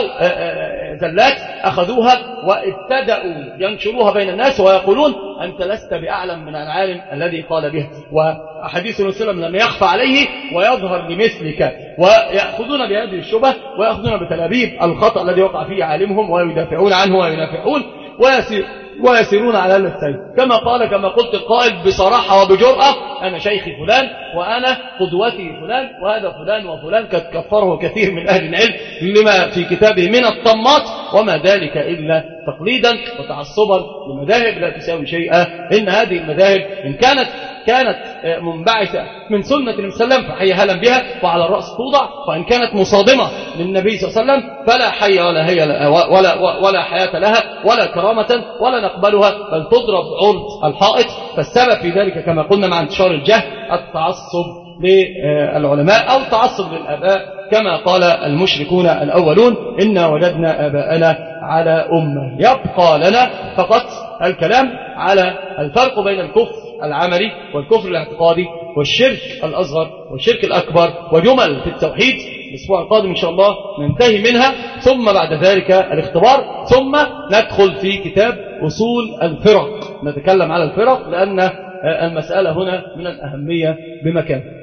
زلات أخذوها وابتدأوا ينشروها بين الناس ويقولون أنت لست بأعلم من العالم الذي قال بها، وحديث النبي صلى الله عليه وسلم لم يخفى عليه ويظهر لمثلك. ويأخذون بهذه الشبه ويأخذون بتلابيب الخطأ الذي وقع فيه عالمهم ويدافعون عنه وينافعون ويسير ويسيرون على هذا السير. كما قال كما قلت القائل بصراحة وبجرأة أنا شيخي فلان وأنا قدوتي فلان وهذا فلان وفلان، قد كفره كثير من أهل العلم لما في كتابه من الطمات، وما ذلك إلا تقليدا وتعصبا لمذاهب لا تساوي شيئا. إن هذه المذاهب إن كانت كانت منبعثة من سنة النبي صلى الله عليه وسلم فحي هلا بها وعلى الرأس توضع، وإن كانت مصادمة للنبي صلى الله عليه وسلم فلا حي ولا هي ولا ولا حياة لها ولا كرامة ولا نقبلها، بل تضرب عرض الحائط. فالسبب في ذلك كما قلنا مع انتشار الجهل التعصب للعلماء أو التعصب للآباء، كما قال المشركون الأولون إنا وجدنا آباءنا على أمة. يبقى لنا فقط الكلام على الفرق بين الكفر العملي والكفر الاعتقادي والشرك الأصغر والشرك الأكبر، وجمل في التوحيد الأسبوع القادم إن شاء الله ننتهي منها، ثم بعد ذلك الاختبار، ثم ندخل في كتاب أصول الفرق، نتكلم على الفرق لأن المسألة هنا من الأهمية بمكان.